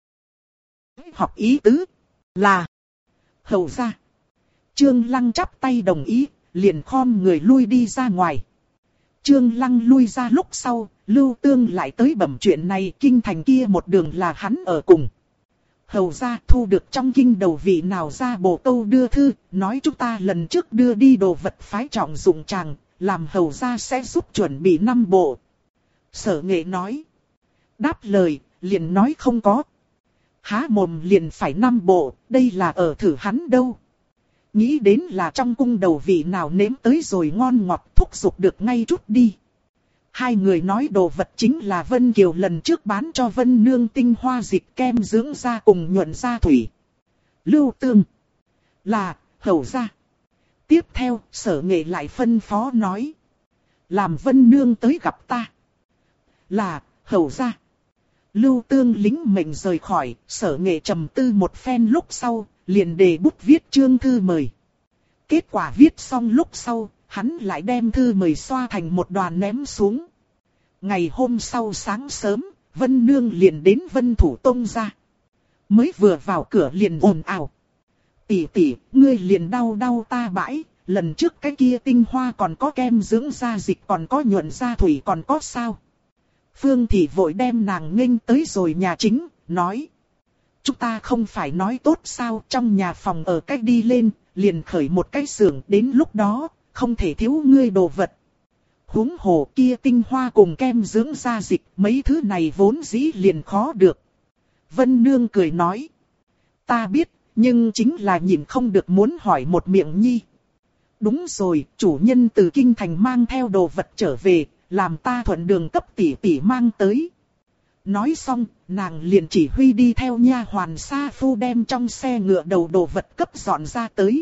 Học ý tứ là hầu ra. Trương Lăng chắp tay đồng ý, liền khom người lui đi ra ngoài. Trương Lăng lui ra lúc sau, Lưu Tương lại tới bẩm chuyện này, kinh thành kia một đường là hắn ở cùng. Hầu ra thu được trong kinh đầu vị nào ra bộ câu đưa thư, nói chúng ta lần trước đưa đi đồ vật phái trọng dụng chàng, làm hầu ra sẽ giúp chuẩn bị 5 bộ. Sở Nghệ nói. Đáp lời, liền nói không có. Há mồm liền phải 5 bộ, đây là ở thử hắn đâu. Nghĩ đến là trong cung đầu vị nào nếm tới rồi ngon ngọt thúc giục được ngay chút đi. Hai người nói đồ vật chính là Vân Kiều lần trước bán cho Vân Nương tinh hoa dịch kem dưỡng da cùng nhuận da thủy. Lưu Tương. Là, hầu ra. Tiếp theo, Sở Nghệ lại phân phó nói. Làm Vân Nương tới gặp ta. Là, hầu ra. Lưu Tương lính mệnh rời khỏi, Sở Nghệ trầm tư một phen lúc sau, liền đề bút viết chương thư mời. Kết quả viết xong lúc sau, hắn lại đem thư mời xoa thành một đoàn ném xuống. Ngày hôm sau sáng sớm, Vân Nương liền đến Vân Thủ Tông ra. Mới vừa vào cửa liền ồn ào. Tỷ tỷ, ngươi liền đau ta bãi, lần trước cái kia tinh hoa còn có kem dưỡng da dịch còn có nhuận da thủy còn có sao. Phương Thị vội đem nàng nghênh tới rồi nhà chính, nói. Chúng ta không phải nói tốt sao, trong nhà phòng ở cách đi lên, liền khởi một cái xưởng, đến lúc đó, không thể thiếu ngươi đồ vật. Huống hồ kia tinh hoa cùng kem dưỡng da dịch, mấy thứ này vốn dĩ liền khó được. Vân Nương cười nói. Ta biết, nhưng chính là nhìn không được muốn hỏi một miệng nhi. Đúng rồi, chủ nhân từ kinh thành mang theo đồ vật trở về, làm ta thuận đường cấp tỷ tỷ mang tới. Nói xong, nàng liền chỉ huy đi theo nha hoàn Sa Phu đem trong xe ngựa đầu đồ vật cấp dọn ra tới.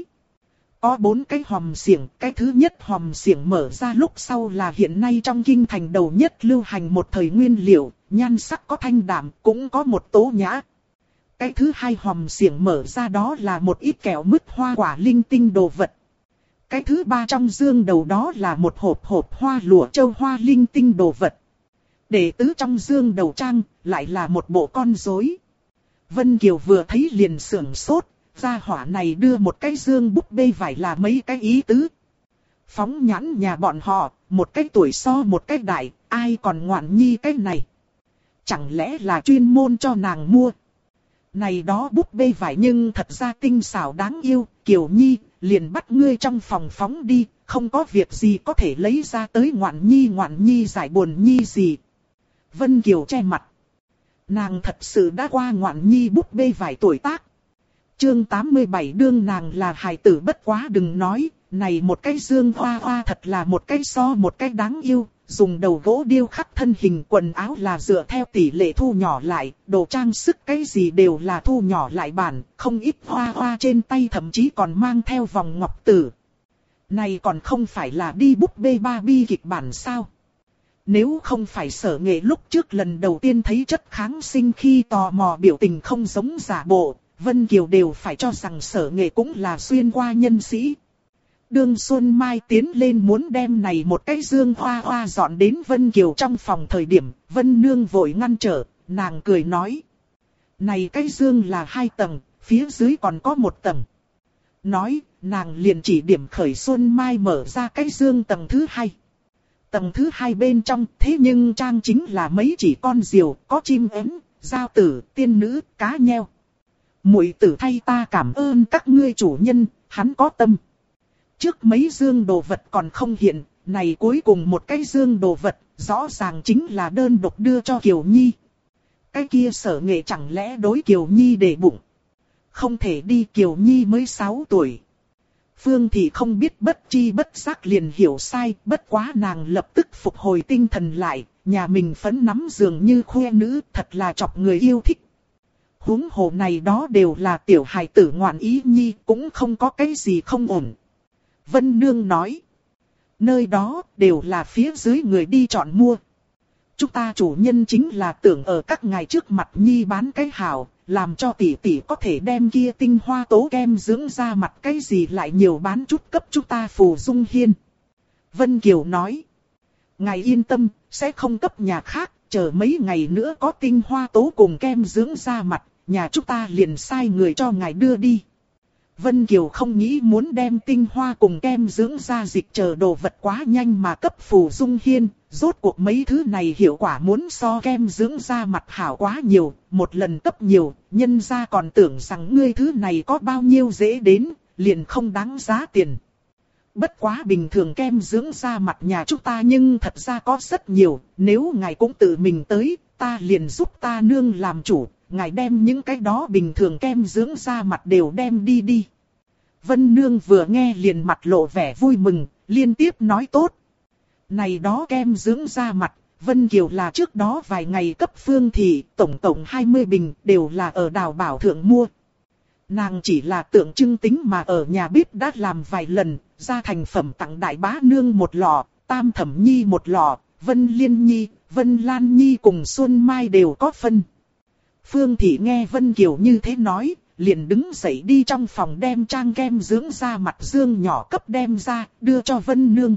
Có 4 cái hòm xiển, cái thứ nhất hòm xiển mở ra lúc sau là hiện nay trong kinh thành đầu nhất lưu hành một thời nguyên liệu, nhan sắc có thanh đạm, cũng có một tố nhã. Cái thứ hai hòm xiển mở ra đó là một ít kẹo mứt hoa quả linh tinh đồ vật. Cái thứ ba trong dương đầu đó là một hộp hoa lụa châu hoa linh tinh đồ vật. Đệ tứ trong dương đầu trang, lại là một bộ con rối. Vân Kiều vừa thấy liền sưởng sốt, gia hỏa này đưa một cái dương búp bê vải là mấy cái ý tứ. Phóng nhãn nhà bọn họ, một cái tuổi so một cái đại, ai còn ngoạn nhi cái này. Chẳng lẽ là chuyên môn cho nàng mua. Này đó búp bê vải nhưng thật ra tinh xảo đáng yêu, Kiều Nhi, liền bắt ngươi trong phòng phóng đi, không có việc gì có thể lấy ra tới ngoạn nhi giải buồn nhi gì. Vân Kiều che mặt. Nàng thật sự đã qua ngoạn nhi búp bê vải tuổi tác. Chương 87 đương nàng là hài tử bất quá đừng nói, này một cái dương hoa hoa thật là một cái so một cái đáng yêu, dùng đầu gỗ điêu khắc thân hình quần áo là dựa theo tỷ lệ thu nhỏ lại, đồ trang sức cái gì đều là thu nhỏ lại bản, không ít hoa hoa trên tay thậm chí còn mang theo vòng ngọc tử. Này còn không phải là đi búp bê Barbie kịch bản sao? Nếu không phải Sở Nghệ lúc trước lần đầu tiên thấy chất kháng sinh khi tò mò biểu tình không giống giả bộ, Vân Kiều đều phải cho rằng Sở Nghệ cũng là xuyên qua nhân sĩ. Đương Xuân Mai tiến lên muốn đem này một cái dương hoa hoa dọn đến Vân Kiều trong phòng thời điểm, Vân Nương vội ngăn trở, nàng cười nói. Này cái dương là 2 tầng, phía dưới còn có 1 tầng. Nói, nàng liền chỉ điểm khởi Xuân Mai mở ra cái dương tầng thứ 2. Tầng thứ 2 bên trong, thế nhưng trang chính là mấy chỉ con diều, có chim én, giao tử, tiên nữ, cá nheo. Muội tử thay ta cảm ơn các ngươi chủ nhân, hắn có tâm. Trước mấy dương đồ vật còn không hiện, này cuối cùng một cái dương đồ vật, rõ ràng chính là đơn độc đưa cho Kiều Nhi. Cái kia Sở Nghệ chẳng lẽ đối Kiều Nhi để bụng, không thể đi, Kiều Nhi mới 6 tuổi. Phương Thị không biết, bất chi bất giác liền hiểu sai, bất quá nàng lập tức phục hồi tinh thần lại, nhà mình phấn nắm dường như khoe nữ, thật là chọc người yêu thích. Huống hồ này đó đều là tiểu hài tử ngoạn ý nhi, cũng không có cái gì không ổn. Vân Nương nói, nơi đó đều là phía dưới người đi chọn mua. Chúng ta chủ nhân chính là tưởng ở các ngài trước mặt nhi bán cái hảo, làm cho tỷ tỷ có thể đem kia tinh hoa tố kem dưỡng da mặt cái gì lại nhiều bán chút cấp chúng ta Phù Dung Hiên. Vân Kiều nói, ngài yên tâm, sẽ không cấp nhà khác, chờ mấy ngày nữa có tinh hoa tố cùng kem dưỡng da mặt, nhà chúng ta liền sai người cho ngài đưa đi. Vân Kiều không nghĩ muốn đem tinh hoa cùng kem dưỡng da dịch chờ đồ vật quá nhanh mà cấp Phù Dung Hiên, rốt cuộc mấy thứ này hiệu quả muốn so kem dưỡng da mặt hảo quá nhiều, một lần cấp nhiều, nhân gia còn tưởng rằng ngươi thứ này có bao nhiêu dễ đến, liền không đáng giá tiền. Bất quá bình thường kem dưỡng da mặt nhà chúng ta nhưng thật ra có rất nhiều, nếu ngài cũng tự mình tới, ta liền giúp ta nương làm chủ. Ngài đem những cái đó bình thường kem dưỡng da mặt đều đem đi đi. Vân Nương vừa nghe liền mặt lộ vẻ vui mừng, liên tiếp nói tốt. Này đó kem dưỡng da mặt, Vân Kiều là trước đó vài ngày cấp Phương Thị, tổng 20 bình, đều là ở Đào Bảo Thượng mua. Nàng chỉ là tượng trưng tính mà ở nhà bếp đã làm vài lần, ra thành phẩm tặng Đại Bá Nương một lọ, Tam Thẩm Nhi một lọ, Vân Liên Nhi, Vân Lan Nhi cùng Xuân Mai đều có phân. Phương Thị nghe Vân Kiều như thế nói, liền đứng dậy đi trong phòng đem trang kem dưỡng da mặt dương nhỏ cấp đem ra, đưa cho Vân Nương.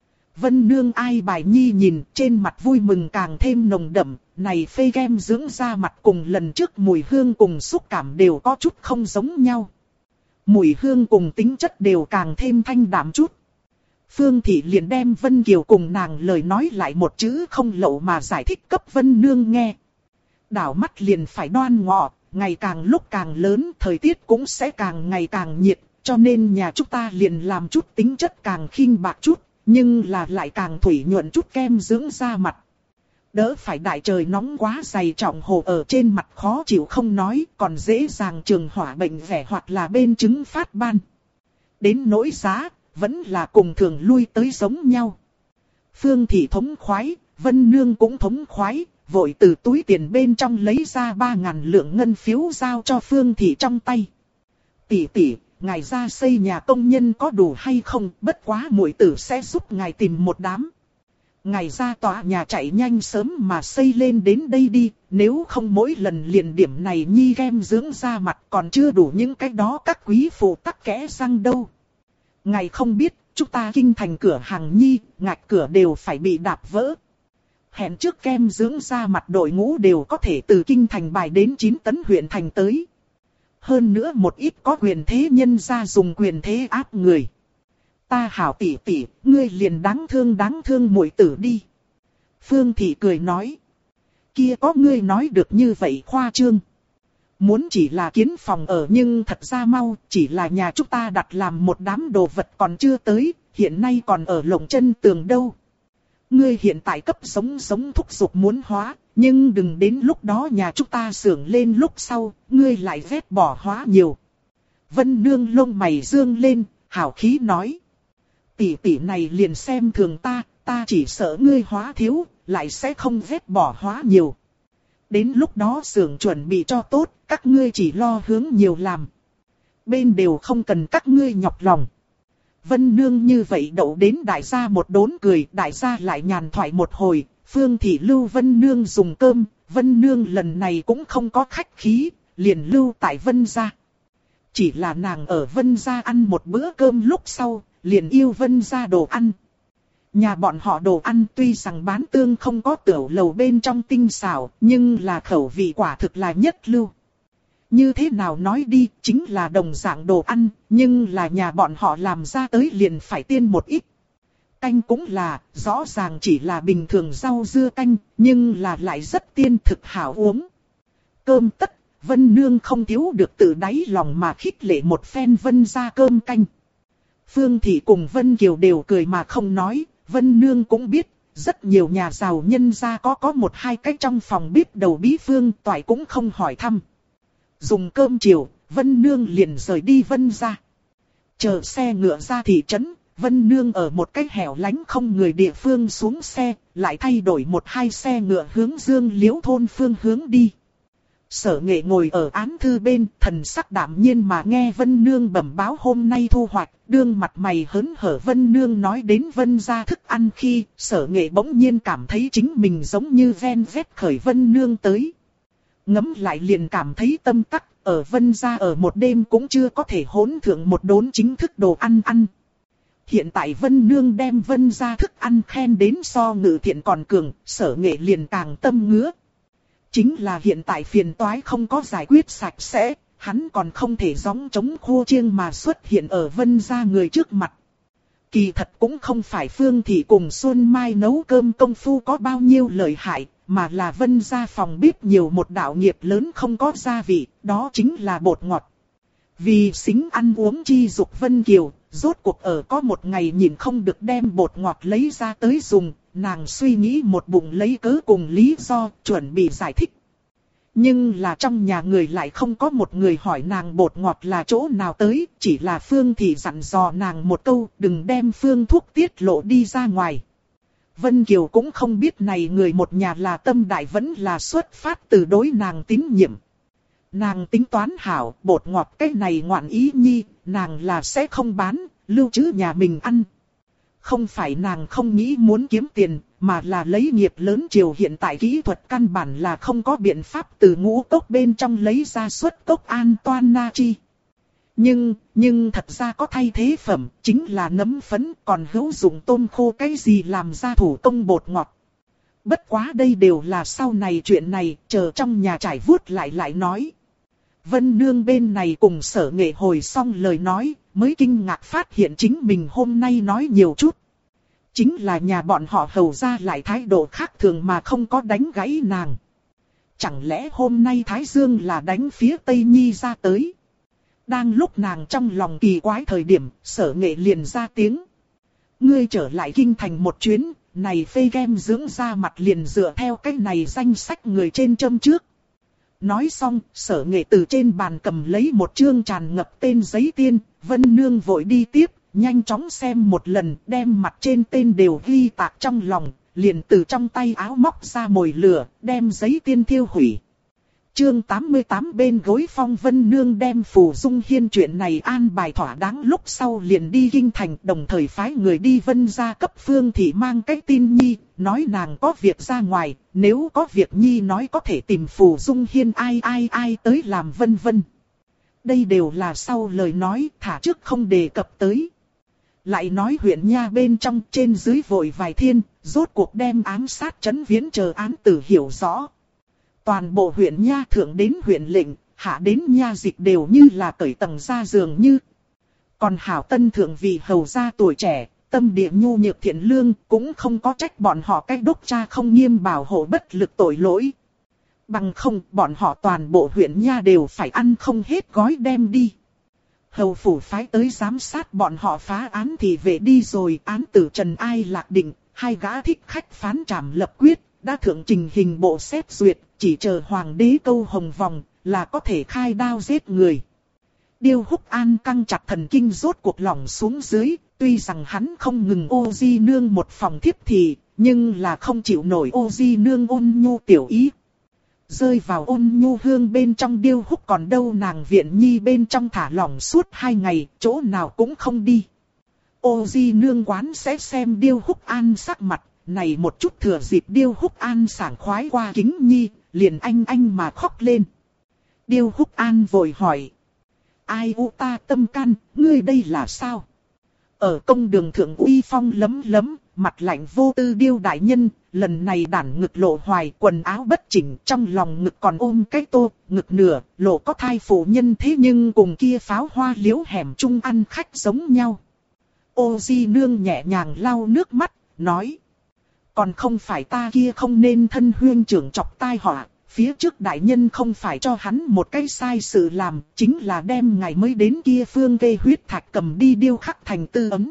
Vân Nương ai bài nhi nhìn, trên mặt vui mừng càng thêm nồng đậm, này phê kem dưỡng da mặt cùng lần trước mùi hương cùng xúc cảm đều có chút không giống nhau. Mùi hương cùng tính chất đều càng thêm thanh đạm chút. Phương Thị liền đem Vân Kiều cùng nàng lời nói lại một chữ không lậu mà giải thích cấp Vân Nương nghe. Đảo mắt liền phải đoan ngọ, ngày càng lúc càng lớn, thời tiết cũng sẽ càng ngày càng nhiệt, cho nên nhà chúng ta liền làm chút tính chất càng khinh bạc chút, nhưng là lại càng thủy nhuận chút kem dưỡng da mặt. Đỡ phải đại trời nóng quá dày trọng hồ ở trên mặt khó chịu không nói, còn dễ dàng trường hỏa bệnh vẻ hoặc là bên chứng phát ban. Đến nỗi giá, vẫn là cùng thường lui tới giống nhau. Phương Thị thống khoái, Vân Nương cũng thống khoái. Vội từ túi tiền bên trong lấy ra 3.000 lượng ngân phiếu giao cho Phương Thị trong tay. Tỷ, ngài ra xây nhà công nhân có đủ hay không, bất quá muội tử sẽ giúp ngài tìm một đám. Ngài ra tòa nhà chạy nhanh sớm mà xây lên đến đây đi, nếu không mỗi lần liền điểm này nhi kem dưỡng da mặt còn chưa đủ những cái đó các quý phụ tắc kẽ răng đâu. Ngài không biết, chúng ta kinh thành cửa hàng nhi, ngạch cửa đều phải bị đạp vỡ. Hẹn trước kem dưỡng da mặt đội ngũ đều có thể từ kinh thành bài đến 9 tấn huyện thành tới. Hơn nữa một ít có quyền thế nhân ra dùng quyền thế áp người. Ta hảo tỷ, ngươi liền đáng thương muội tử đi. Phương Thị cười nói. Kia có ngươi nói được như vậy khoa trương. Muốn chỉ là kiến phòng ở nhưng thật ra mau, chỉ là nhà chúng ta đặt làm một đám đồ vật còn chưa tới, hiện nay còn ở lồng chân tường đâu. Ngươi hiện tại cấp sống thúc giục muốn hóa, nhưng đừng đến lúc đó nhà chúng ta xưởng lên lúc sau, ngươi lại vét bỏ hóa nhiều. Vân Nương lông mày dương lên, hào khí nói. Tỷ này liền xem thường ta chỉ sợ ngươi hóa thiếu, lại sẽ không vét bỏ hóa nhiều. Đến lúc đó xưởng chuẩn bị cho tốt, các ngươi chỉ lo hướng nhiều làm. Bên đều không cần các ngươi nhọc lòng. Vân Nương như vậy đậu đến đại gia một đốn cười, đại gia lại nhàn thoại một hồi, Phương Thị lưu Vân Nương dùng cơm, Vân Nương lần này cũng không có khách khí, liền lưu tại Vân gia. Chỉ là nàng ở Vân gia ăn một bữa cơm lúc sau, liền yêu Vân gia đồ ăn. Nhà bọn họ đồ ăn tuy rằng bán tương không có tiểu lầu bên trong tinh xảo, nhưng là khẩu vị quả thực là nhất lưu. Như thế nào nói đi, chính là đồng dạng đồ ăn, nhưng là nhà bọn họ làm ra tới liền phải tiên một ít. Canh cũng là, rõ ràng chỉ là bình thường rau dưa canh, nhưng là lại rất tiên thực hảo uống. Cơm tất, Vân Nương không thiếu được từ đáy lòng mà khích lệ một phen Vân gia cơm canh. Phương Thị cùng Vân Kiều đều cười mà không nói, Vân Nương cũng biết, rất nhiều nhà giàu nhân gia có một hai cái trong phòng bếp đầu bí phương toại cũng không hỏi thăm. Dùng cơm chiều, Vân Nương liền rời đi Vân gia. Chờ xe ngựa ra thị trấn, Vân Nương ở một cái hẻo lánh không người địa phương xuống xe, lại thay đổi 1-2 xe ngựa hướng Dương Liễu thôn phương hướng đi. Sở Nghệ ngồi ở án thư bên, thần sắc đạm nhiên mà nghe Vân Nương bẩm báo hôm nay thu hoạch, đương mặt mày hớn hở. Vân Nương nói đến Vân gia thức ăn khi, Sở Nghệ bỗng nhiên cảm thấy chính mình giống như ven vét khởi Vân Nương tới. Ngẫm lại liền cảm thấy tâm tắc, ở Vân gia ở một đêm cũng chưa có thể hỗn thượng một đốn chính thức đồ ăn ăn. Hiện tại Vân Nương đem Vân gia thức ăn khen đến so Ngự Thiện còn cường, Sở Nghệ liền càng tâm ngứa. Chính là hiện tại phiền toái không có giải quyết sạch sẽ, hắn còn không thể gióng chống khua chiêng mà xuất hiện ở Vân gia người trước mặt. Kỳ thật cũng không phải Phương Thị cùng Xuân Mai nấu cơm công phu có bao nhiêu lợi hại, mà là Vân gia phòng bếp nhiều một đạo nghiệp lớn không có gia vị, đó chính là bột ngọt. Vì xính ăn uống chi dục Vân Kiều, rốt cuộc ở có một ngày nhìn không được đem bột ngọt lấy ra tới dùng, nàng suy nghĩ một bụng lấy cớ cùng lý do, chuẩn bị giải thích. Nhưng là trong nhà người lại không có một người hỏi nàng bột ngọt là chỗ nào tới, chỉ là Phương Thị dặn dò nàng một câu, đừng đem phương thuốc tiết lộ đi ra ngoài. Vân Kiều cũng không biết này người một nhà là tâm đại vẫn là xuất phát từ đối nàng tín nhiệm. Nàng tính toán hảo, bột ngọt cái này ngoạn ý nhi, nàng là sẽ không bán, lưu trữ nhà mình ăn. Không phải nàng không nghĩ muốn kiếm tiền, mà là lấy nghiệp lớn triều hiện tại kỹ thuật căn bản là không có biện pháp từ ngũ cốc bên trong lấy ra xuất cốc an toan na chi. Nhưng thật ra có thay thế phẩm, chính là nấm phấn, còn hữu dụng tôm khô cái gì làm ra thủ công bột ngọt. Bất quá đây đều là sau này chuyện này, chờ trong nhà trải vuốt lại nói. Vân Nương bên này cùng Sở Nghệ hồi xong lời nói, mới kinh ngạc phát hiện chính mình hôm nay nói nhiều chút. Chính là nhà bọn họ hầu ra lại thái độ khác thường mà không có đánh gãy nàng. Chẳng lẽ hôm nay Thái Dương là đánh phía Tây Nhi ra tới? Đang lúc nàng trong lòng kỳ quái thời điểm, Sở Nghệ liền ra tiếng. Ngươi trở lại kinh thành một chuyến, này phê kem dưỡng da mặt liền dựa theo cái này danh sách người trên châm trước. Nói xong, Sở Nghệ từ trên bàn cầm lấy một chương tràn ngập tên giấy tiên, Vân Nương vội đi tiếp, nhanh chóng xem một lần, đem mặt trên tên đều ghi tạc trong lòng, liền từ trong tay áo móc ra mồi lửa, đem giấy tiên thiêu hủy. Chương 88 bên gối phong. Vân Nương đem Phù Dung Hiên chuyện này an bài thỏa đáng lúc sau liền đi kinh thành, đồng thời phái người đi Vân gia cấp Phương Thị mang cái tin nhi, nói nàng có việc ra ngoài, nếu có việc nhi nói có thể tìm Phù Dung Hiên ai tới làm vân vân. Đây đều là sau lời nói, thả trước không đề cập tới. Lại nói huyện nha bên trong trên dưới vội vài thiên, rốt cuộc đem ám sát trấn Viễn chờ án tử hiểu rõ. Toàn bộ huyện nha thượng đến huyện lệnh, hạ đến nha dịch đều như là cởi tầng ra giường như. Còn hảo tân thượng vì hầu gia tuổi trẻ, tâm địa nhu nhược thiện lương, cũng không có trách bọn họ cách đốc cha không nghiêm bảo hộ bất lực tội lỗi. Bằng không, bọn họ toàn bộ huyện nha đều phải ăn không hết gói đem đi. Hầu phủ phái tới giám sát bọn họ phá án thì về đi rồi, án tử Trần Ai Lạc định, 2 gã thích khách phán trảm lập quyết, đã thượng trình hình bộ xét duyệt, chỉ chờ hoàng đế câu hồng vòng, là có thể khai đao giết người. Điêu Húc An căng chặt thần kinh rốt cuộc lỏng xuống dưới, tuy rằng hắn không ngừng Ô Di Nương một phòng thiếp thì, nhưng là không chịu nổi Ô Di Nương ôn nhu tiểu ý. Rơi vào ôn nhu hương bên trong Điêu Húc còn đâu nàng viện nhi bên trong thả lỏng suốt 2 ngày, chỗ nào cũng không đi. Ô Di Nương quán sẽ xem Điêu Húc An sắc mặt, này một chút thừa dịp Điêu Húc An sảng khoái qua kính nhi, liền anh mà khóc lên. Điêu Húc An vội hỏi. Ai u ta tâm can, ngươi đây là sao? Ở công đường thượng uy phong lấm lấm, mặt lạnh vô tư Điêu đại nhân, lần này đản ngực lộ hoài, quần áo bất chỉnh, trong lòng ngực còn ôm cái tô, ngực nửa, lộ có thai phụ nhân thế nhưng cùng kia pháo hoa liễu hẻm chung ăn khách giống nhau. Ô Di Nương nhẹ nhàng lau nước mắt, nói. Còn không phải ta kia không nên thân huyên trưởng chọc tai họa, phía trước đại nhân không phải cho hắn một cái sai sự làm, chính là đem ngày mới đến kia phương kê huyết thạch cầm đi điêu khắc thành tư ấm.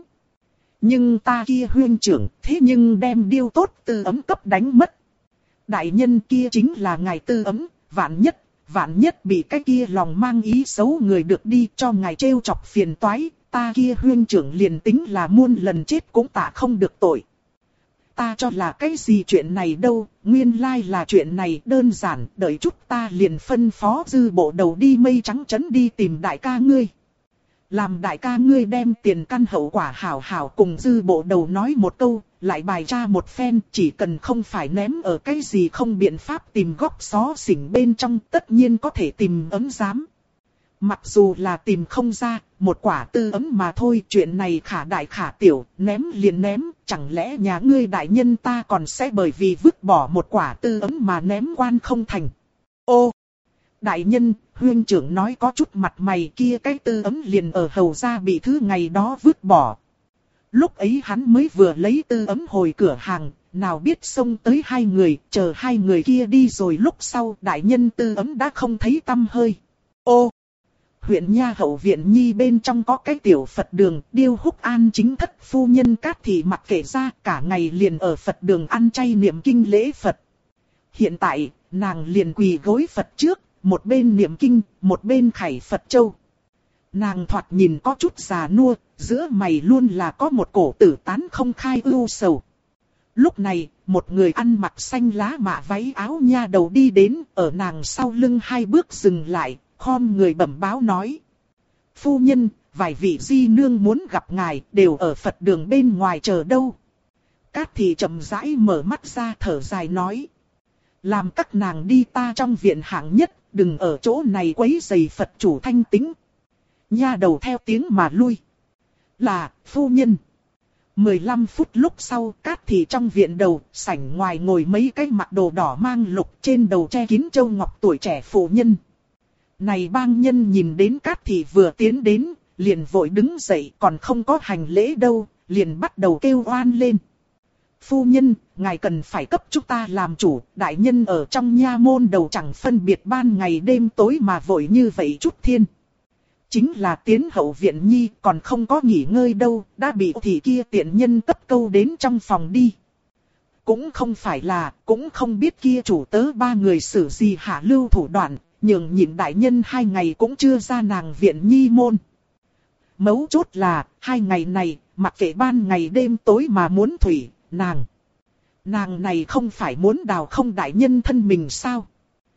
Nhưng ta kia huyên trưởng thế nhưng đem điêu tốt tư ấm cấp đánh mất. Đại nhân kia chính là ngài tư ấm, vạn nhất, vạn nhất bị cái kia lòng mang ý xấu người được đi cho ngài trêu chọc phiền toái, ta kia huynh trưởng liền tính là muôn lần chết cũng tạ không được tội. Ta cho là cái gì chuyện này đâu, nguyên lai là chuyện này đơn giản, đợi chút ta liền phân phó dư bộ đầu đi mây trắng trấn đi tìm đại ca ngươi. Làm đại ca ngươi đem tiền căn hậu quả hảo hảo cùng dư bộ đầu nói một câu, lại bài tra một phen, chỉ cần không phải ném ở cái gì không biện pháp tìm góc xó xỉnh bên trong, tất nhiên có thể tìm ấm giám. Mặc dù là tìm không ra, một quả tư ấm mà thôi, chuyện này khả đại khả tiểu, ném liền ném, chẳng lẽ nhà ngươi đại nhân ta còn sẽ bởi vì vứt bỏ một quả tư ấm mà ném quan không thành. Ô! Đại nhân, huynh trưởng nói có chút mặt mày kia, cái tư ấm liền ở hầu gia bị thứ ngày đó vứt bỏ. Lúc ấy hắn mới vừa lấy tư ấm hồi cửa hàng, nào biết xông tới hai người, chờ hai người kia đi rồi lúc sau đại nhân tư ấm đã không thấy tăm hơi. Ô! Huyện Nha hậu viện nhi bên trong có cái tiểu Phật đường, Điêu Húc An chính thất phu nhân Cát Thị mặc kệ ra cả ngày liền ở Phật đường ăn chay niệm kinh lễ Phật. Hiện tại, nàng liền quỳ gối Phật trước, một bên niệm kinh, một bên khải Phật châu. Nàng thoạt nhìn có chút già nua, giữa mày luôn là có một cổ tử tán không khai ưu sầu. Lúc này, một người ăn mặc xanh lá mạ váy áo nha đầu đi đến, ở nàng sau lưng hai bước dừng lại, khom người bẩm báo nói. Phu nhân, vài vị di nương muốn gặp ngài, đều ở Phật đường bên ngoài chờ đâu. Cát Thị chậm rãi mở mắt ra thở dài nói. Làm các nàng đi ta trong viện hạng nhất, đừng ở chỗ này quấy rầy Phật chủ thanh tĩnh. Nha đầu theo tiếng mà lui. Là, phu nhân. 15 phút lúc sau, Cát Thị trong viện đầu, sảnh ngoài ngồi mấy cái mặc đồ đỏ mang lục, trên đầu che kín châu ngọc tuổi trẻ phụ nhân. Này bang nhân nhìn đến Cát Thị vừa tiến đến, liền vội đứng dậy, còn không có hành lễ đâu, liền bắt đầu kêu oan lên. Phu nhân, ngài cần phải cấp chúng ta làm chủ, đại nhân ở trong nha môn đầu chẳng phân biệt ban ngày đêm tối mà vội như vậy chút thiên. Chính là tiến hậu viện nhi, còn không có nghỉ ngơi đâu, đã bị thị kia tiện nhân cấp câu đến trong phòng đi. Cũng không phải là, cũng không biết kia chủ tớ ba người xử gì hạ lưu thủ đoạn, nhường nhịn đại nhân 2 ngày cũng chưa ra nàng viện nhi môn. Mấu chốt là, 2 ngày này, mặc kệ ban ngày đêm tối mà muốn thủy, nàng này không phải muốn đào không đại nhân thân mình sao?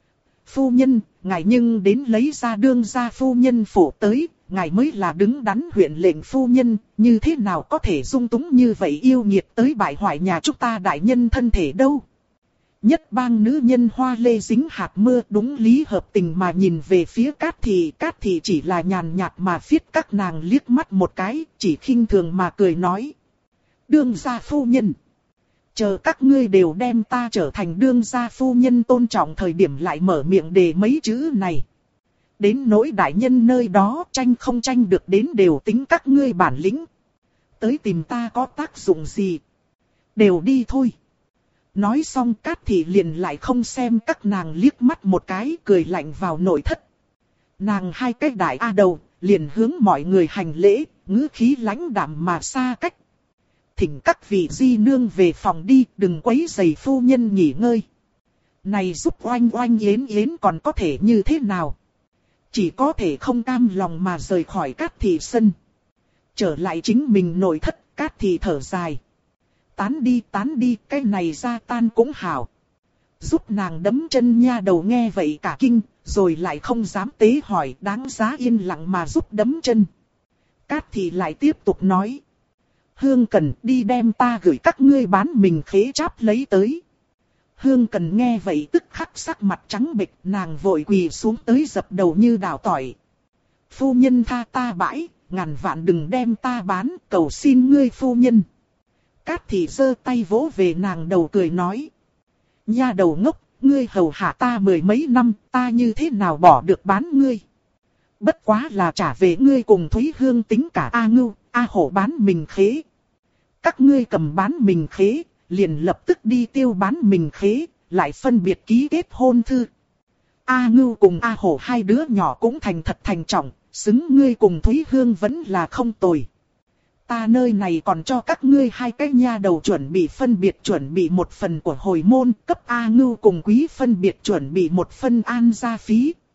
Phu nhân, ngài nhưng đến lấy ra đương gia phu nhân phủ tới, ngài mới là đứng đắn huyện lệnh phu nhân, như thế nào có thể dung túng như vậy yêu nghiệt tới bại hoại nhà chúng ta đại nhân thân thể đâu? Nhất bang nữ nhân hoa lê dính hạt mưa đúng lý hợp tình mà nhìn về phía Cát Thị chỉ là nhàn nhạt mà phiết các nàng liếc mắt một cái, chỉ khinh thường mà cười nói. Đương gia phu nhân. Chờ các ngươi đều đem ta trở thành đương gia phu nhân tôn trọng thời điểm lại mở miệng đề mấy chữ này. Đến nỗi đại nhân nơi đó tranh không tranh được đến đều tính các ngươi bản lĩnh. Tới tìm ta có tác dụng gì? Đều đi thôi. Nói xong Cát Thị liền lại không xem các nàng liếc mắt một cái cười lạnh vào nội thất. Nàng hai cái đại a đầu liền hướng mọi người hành lễ, ngữ khí lãnh đạm mà xa cách. Thỉnh các vị di nương về phòng đi, đừng quấy rầy phu nhân nghỉ ngơi. Này giúp oanh oanh yến yến còn có thể như thế nào? Chỉ có thể không cam lòng mà rời khỏi Cát Thị sân. Trở lại chính mình nội thất, Cát Thị thở dài. Tán đi, cái này ra tan cũng hảo. Giúp nàng đấm chân nha đầu nghe vậy cả kinh, rồi lại không dám tế hỏi, đáng giá yên lặng mà giúp đấm chân. Cát Thị lại tiếp tục nói. Hương Cần đi đem ta gửi các ngươi bán mình khế cháp lấy tới. Hương Cần nghe vậy tức khắc sắc mặt trắng bệch, nàng vội quỳ xuống tới dập đầu như đào tỏi. Phu nhân tha ta bãi, ngàn vạn đừng đem ta bán, cầu xin ngươi phu nhân. Cát Thị giơ tay vỗ về nàng đầu cười nói. Nha đầu ngốc, ngươi hầu hạ ta 10 mấy năm, ta như thế nào bỏ được bán ngươi. Bất quá là trả về ngươi cùng Thúy Hương tính cả A Ngưu, A Hổ bán mình khế. Các ngươi cầm bán mình khế, liền lập tức đi tiêu bán mình khế, lại phân biệt ký kết hôn thư. A Ngưu cùng A Hổ hai đứa nhỏ cũng thành thật thành trọng, xứng ngươi cùng Thúy Hương vẫn là không tồi. Ta nơi này còn cho các ngươi hai cái nha đầu chuẩn bị phân biệt chuẩn bị một phần của hồi môn, cấp A Ngưu cùng Quý phân biệt chuẩn bị một phân an gia phí.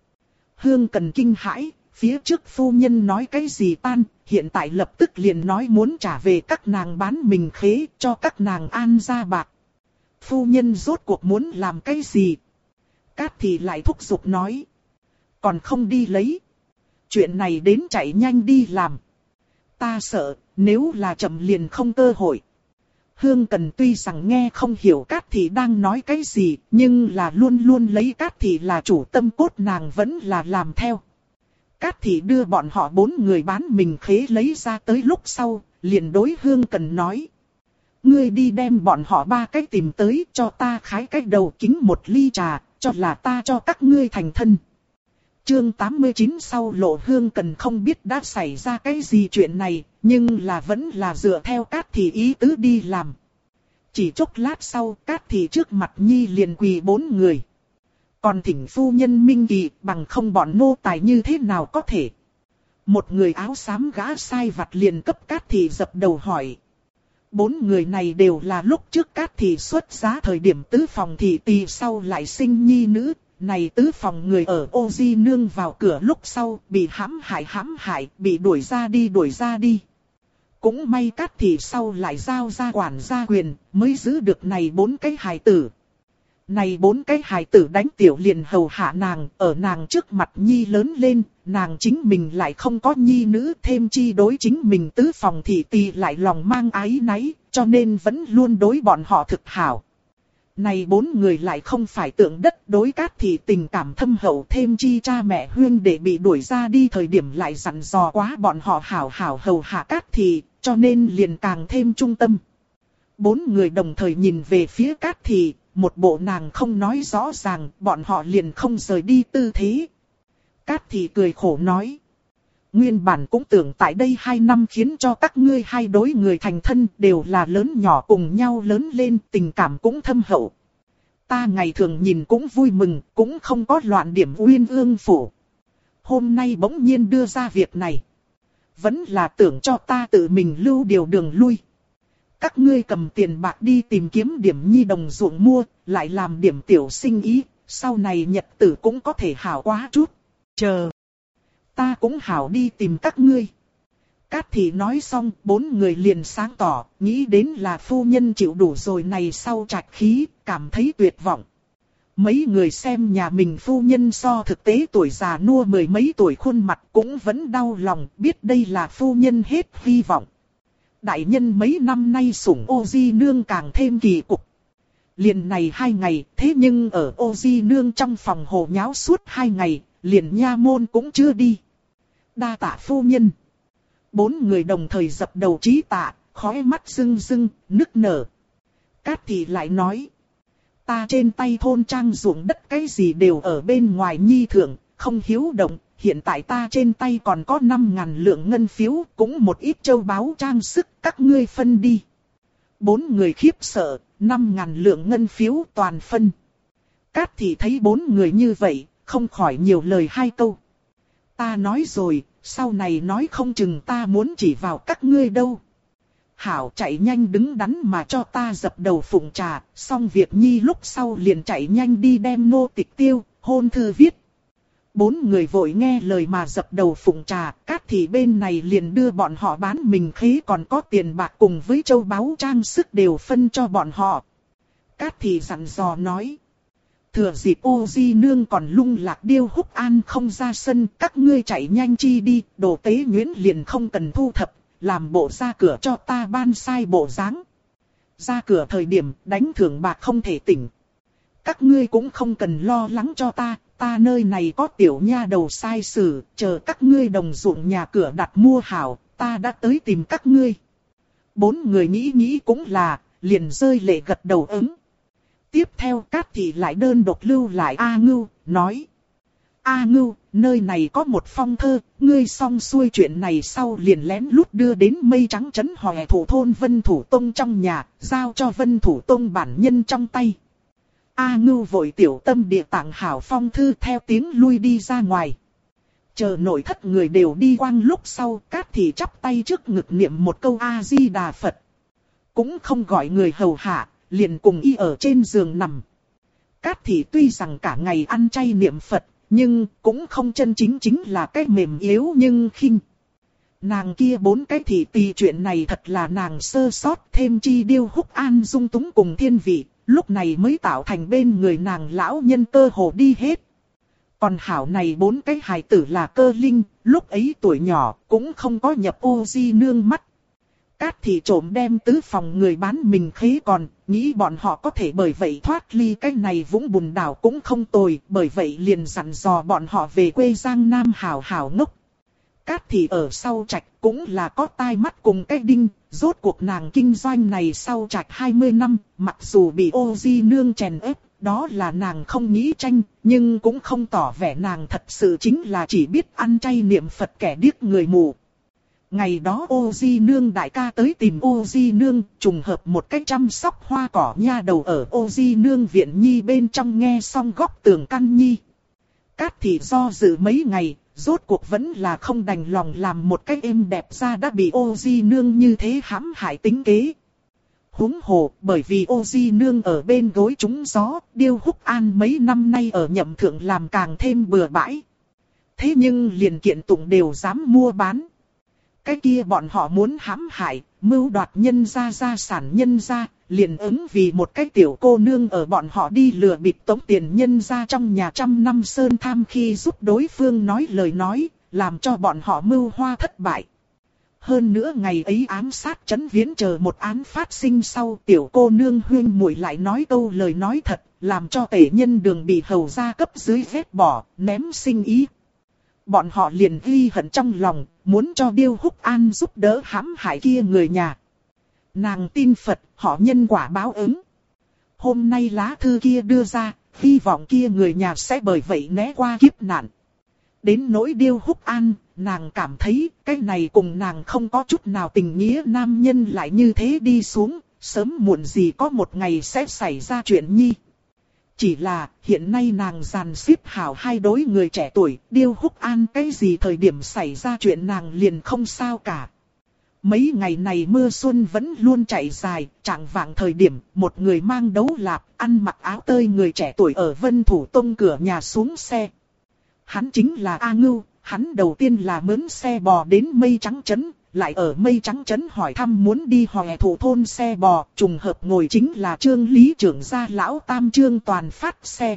Hương Cần kinh hãi, phía trước phu nhân nói cái gì tan, hiện tại lập tức liền nói muốn trả về các nàng bán mình khế, cho các nàng an ra bạc. Phu nhân rốt cuộc muốn làm cái gì? Cát Thị lại thúc giục nói. Còn không đi lấy. Chuyện này đến chạy nhanh đi làm. Ta sợ, nếu là chậm liền không cơ hội. Hương Cần tuy rằng nghe không hiểu Cát Thị đang nói cái gì, nhưng là luôn luôn lấy Cát Thị là chủ tâm cốt, nàng vẫn là làm theo. Cát Thị đưa bọn họ 4 người bán mình khế lấy ra tới lúc sau, liền đối Hương Cần nói. Ngươi đi đem bọn họ 3 cái tìm tới, cho ta khái cái đầu kính 1 ly trà, cho là ta cho các ngươi thành thân. Chương 89 sau lộ. Hương Cần không biết đã xảy ra cái gì chuyện này, nhưng là vẫn là dựa theo Cát Thị ý tứ đi làm. Chỉ chốc lát sau, Cát Thị trước mặt nhi liền quỳ 4 người. Còn thỉnh phu nhân minh kỳ, bằng không bọn nô tài như thế nào có thể. Một người áo xám gã sai vặt liền cấp Cát Thị dập đầu hỏi. 4 người này đều là lúc trước Cát Thị xuất giá thời điểm tứ phòng thị tỳ sau lại sinh nhi nữ. Này tứ phòng người ở Ô Di Nương vào cửa lúc sau bị hãm hại, bị đuổi ra đi. Cũng may Cát Thị sau lại giao ra quản gia quyền, mới giữ được này 4 cái hài tử. Này 4 cái hài tử đánh tiểu liền hầu hạ nàng, ở nàng trước mặt nhi lớn lên, nàng chính mình lại không có nhi nữ, thêm chi đối chính mình tứ phòng thị tỳ lại lòng mang ái náy, cho nên vẫn luôn đối bọn họ thực hảo. Này 4 người lại không phải tượng đất, đối Cát Thị tình cảm thâm hậu, thêm chi cha mẹ huynh đệ bị đuổi ra đi thời điểm lại dặn dò quá bọn họ hảo hảo hầu hạ Cát Thị, cho nên liền càng thêm trung tâm. 4 người đồng thời nhìn về phía Cát Thị, một bộ nàng không nói rõ ràng, bọn họ liền không rời đi tư thế. Cát Thị cười khổ nói. Nguyên bản cũng tưởng tại đây 2 năm khiến cho các ngươi 2 đối người thành thân đều là lớn nhỏ cùng nhau lớn lên, tình cảm cũng thâm hậu. Ta ngày thường nhìn cũng vui mừng, cũng không có loạn điểm uyên ương phủ. Hôm nay bỗng nhiên đưa ra việc này. Vẫn là tưởng cho ta tự mình lưu điều đường lui. Các ngươi cầm tiền bạc đi tìm kiếm điểm nhi đồng ruộng mua, lại làm điểm tiểu sinh ý, sau này nhật tử cũng có thể hảo quá chút. Chờ. Ta cũng hảo đi tìm các ngươi. Cát Thị nói xong, 4 người liền sáng tỏ, nghĩ đến là phu nhân chịu đủ rồi này sau trạch khí, cảm thấy tuyệt vọng. Mấy người xem nhà mình phu nhân so thực tế tuổi già nua 10 mấy tuổi khuôn mặt cũng vẫn đau lòng, biết đây là phu nhân hết hy vọng. Đại nhân mấy năm nay sủng Ô Di Nương càng thêm kỳ cục. Liền này 2 ngày, thế nhưng ở Ô Di Nương trong phòng hồ nháo suốt 2 ngày, liền nha môn cũng chưa đi. Đa tạ phu nhân. 4 người đồng thời dập đầu trí tạ, khóe mắt rưng rưng, nức nở. Cát Thị lại nói. Ta trên tay thôn trang ruộng đất cái gì đều ở bên ngoài nhi thượng, không hiếu động. Hiện tại ta trên tay còn có 5.000 lượng ngân phiếu, cũng một ít châu báu trang sức, các ngươi phân đi. 4 người khiếp sợ, 5.000 lượng ngân phiếu toàn phân. Cát Thị thấy 4 người như vậy, không khỏi nhiều lời 2 câu. Ta nói rồi, sau này nói không chừng ta muốn chỉ vào các ngươi đâu. Hảo chạy nhanh đứng đắn mà cho ta dập đầu phụng trà, xong việc nhi lúc sau liền chạy nhanh đi đem nô tịch tiêu, hôn thư viết. 4 người vội nghe lời mà dập đầu phụng trà, Cát Thị bên này liền đưa bọn họ bán mình khế còn có tiền bạc cùng với châu báu trang sức đều phân cho bọn họ. Cát Thị dặn dò nói. Thừa dịp Ô Di Nương còn lung lạc điêu húc an không ra sân, các ngươi chạy nhanh chi đi, đồ tế nhuyễn liền không cần thu thập, làm bộ ra cửa cho ta ban sai bộ dáng. Ra cửa thời điểm đánh thưởng bạc không thể tỉnh. Các ngươi cũng không cần lo lắng cho ta nơi này có tiểu nha đầu sai sử, chờ các ngươi đồng ruộng nhà cửa đặt mua hảo, ta đã tới tìm các ngươi. 4 người nghĩ cũng là, liền rơi lệ gật đầu ứng. Tiếp theo Cát Thị lại đơn độc lưu lại A Ngưu, nói. A Ngưu, nơi này có một phong thơ, ngươi xong xuôi chuyện này sau liền lén lút đưa đến Mây Trắng trấn Hòe Thủ thôn Vân Thủ Tông trong nhà, giao cho Vân Thủ Tông bản nhân trong tay. A Ngưu vội tiểu tâm địa tặng hảo phong thư theo tiếng lui đi ra ngoài. Chờ nội thất người đều đi quang lúc sau, Cát Thị chắp tay trước ngực niệm một câu A-di-đà Phật. Cũng không gọi người hầu hạ, liền cùng y ở trên giường nằm. Cát Thị tuy rằng cả ngày ăn chay niệm Phật, nhưng cũng không chân chính chính là cái mềm yếu nhưng khinh. Nàng kia 4 cái thị tỳ chuyện này thật là nàng sơ sót, thêm chi Điêu Húc An dung túng cùng thiên vị, lúc này mới tạo thành bên người nàng lão nhân cơ hồ đi hết. Còn hảo này 4 cái hài tử là Cơ Linh, lúc ấy tuổi nhỏ cũng không có nhập ô di nương mắt. Cát thị trộm đem tứ phòng người bán mình khế còn, nghĩ bọn họ có thể bởi vậy thoát ly cái này vũng bùn đảo cũng không tồi, bởi vậy liền dặn dò bọn họ về quê Giang Nam hảo hảo ngốc. Cát thị ở sau trạch cũng là có tai mắt cùng cái đinh, rốt cuộc nàng kinh doanh này sau trạch 20 năm, mặc dù bị ô di nương chèn ép, đó là nàng không nghĩ tranh, nhưng cũng không tỏ vẻ nàng thật sự chính là chỉ biết ăn chay niệm Phật kẻ điếc người mù. Ngày đó ô di nương đại ca tới tìm ô di nương, trùng hợp một cách chăm sóc hoa cỏ nha đầu ở ô di nương viện nhi bên trong nghe xong góc tường căn nhi. Cát thị do dự mấy ngày, rốt cuộc vẫn là không đành lòng làm một cách êm đẹp ra đã bị ô di nương như thế hãm hại tính kế. Huống hồ, bởi vì ô di nương ở bên gối trúng gió, Điêu Húc An mấy năm nay ở nhậm thượng làm càng thêm bừa bãi. Thế nhưng liền kiện tụng đều dám mua bán. Cái kia bọn họ muốn hãm hại, mưu đoạt nhân gia gia sản nhân gia, liền ứng vì một cái tiểu cô nương ở bọn họ đi lừa bịp tống tiền nhân gia trong nhà 100 năm sơn tham khi giúp đối phương nói lời nói, làm cho bọn họ mưu hoa thất bại. Hơn nữa ngày ấy ám sát Trấn Viễn chờ một án phát sinh sau, tiểu cô nương huyên muội lại nói câu lời nói thật, làm cho tể nhân đường bị hầu gia cấp dưới vết bỏ, ném sinh ý. Bọn họ liền ghi hận trong lòng, muốn cho Điêu Húc An giúp đỡ hãm hại kia người nhà. Nàng tin Phật, họ nhân quả báo ứng. Hôm nay lá thư kia đưa ra, hy vọng kia người nhà sẽ bởi vậy né qua kiếp nạn. Đến nỗi Điêu Húc An, nàng cảm thấy cái này cùng nàng không có chút nào tình nghĩa nam nhân lại như thế đi xuống, sớm muộn gì có một ngày sẽ xảy ra chuyện nhi. Chỉ là hiện nay nàng dàn xếp hảo hai đối người trẻ tuổi, Điêu Húc An cái gì thời điểm xảy ra chuyện nàng liền không sao cả. Mấy ngày này mưa xuân vẫn luôn chạy dài, trạng vạng thời điểm, một người mang đấu lạp, ăn mặc áo tơi người trẻ tuổi ở Vân Thủ Tông cửa nhà xuống xe. Hắn chính là A Ngưu, hắn đầu tiên là mướn xe bò đến Mây Trắng Trấn, lại ở Mây Trắng Trấn hỏi thăm muốn đi Hòe Thủ thôn xe bò, trùng hợp ngồi chính là Trương Lý trưởng gia lão tam Trương Toàn Phát xe.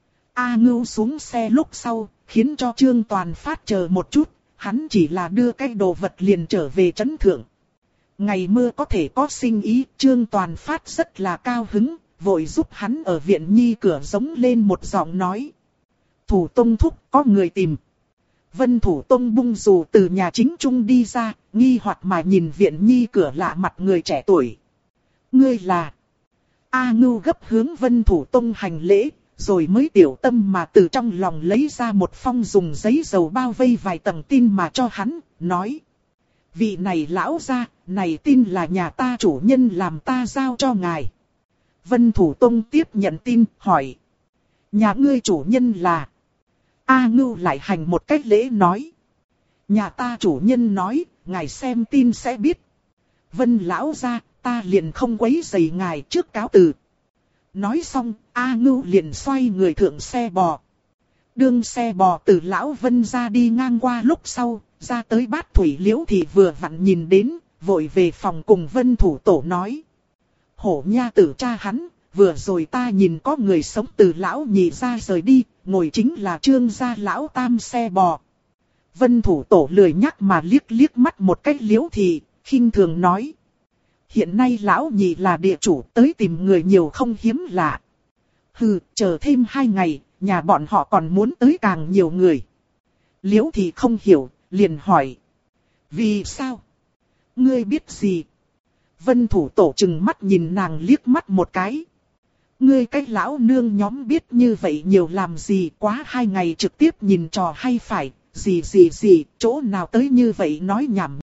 A Ngưu xuống xe lúc sau, khiến cho Trương Toàn Phát chờ một chút, hắn chỉ là đưa cái đồ vật liền trở về trấn thượng. Ngày mưa có thể có sinh ý, Trương Toàn Phát rất là cao hứng, vội giúp hắn ở viện nhi cửa giống lên một giọng nói. Thủ Tông thúc có người tìm. Vân Thủ Tông bung dù từ nhà chính trung đi ra, nghi hoặc mà nhìn viện nhi cửa lạ mặt người trẻ tuổi. Ngươi là... A Ngưu gấp hướng Vân Thủ Tông hành lễ, rồi mới tiểu tâm mà từ trong lòng lấy ra một phong dùng giấy dầu bao vây vài tầng tin mà cho hắn, nói. Vị này lão gia, này tin là nhà ta chủ nhân làm ta giao cho ngài. Vân Thủ Tông tiếp nhận tin, hỏi. Nhà ngươi chủ nhân là... A Ngưu lại hành một cách lễ nói. Nhà ta chủ nhân nói, ngài xem tin sẽ biết. Vân lão gia, ta liền không quấy rầy ngài trước cáo từ. Nói xong, A Ngưu liền xoay người thượng xe bò. Đương xe bò từ lão Vân ra đi ngang qua lúc sau, ra tới Bát Thủy Liễu thì vừa vặn nhìn đến, vội về phòng cùng Vân Thủ Tổ nói. Hổ nha tử cha hắn, vừa rồi ta nhìn có người sống từ lão nhị ra rời đi, ngồi chính là Trương gia lão tam xe bò. Vân Thủ Tổ lười nhắc mà liếc liếc mắt một cách Liễu thì, khinh thường nói. Hiện nay lão nhị là địa chủ, tới tìm người nhiều không hiếm lạ. Hừ, chờ thêm 2 ngày, nhà bọn họ còn muốn tới càng nhiều người. Liễu thì không hiểu, liền hỏi. Vì sao? Ngươi biết gì? Vân Thủ Tổ trừng mắt nhìn nàng liếc mắt một cái. Ngươi cái lão nương nhóm biết như vậy nhiều làm gì, quá 2 ngày trực tiếp nhìn trò hay phải, gì, chỗ nào tới như vậy nói nhảm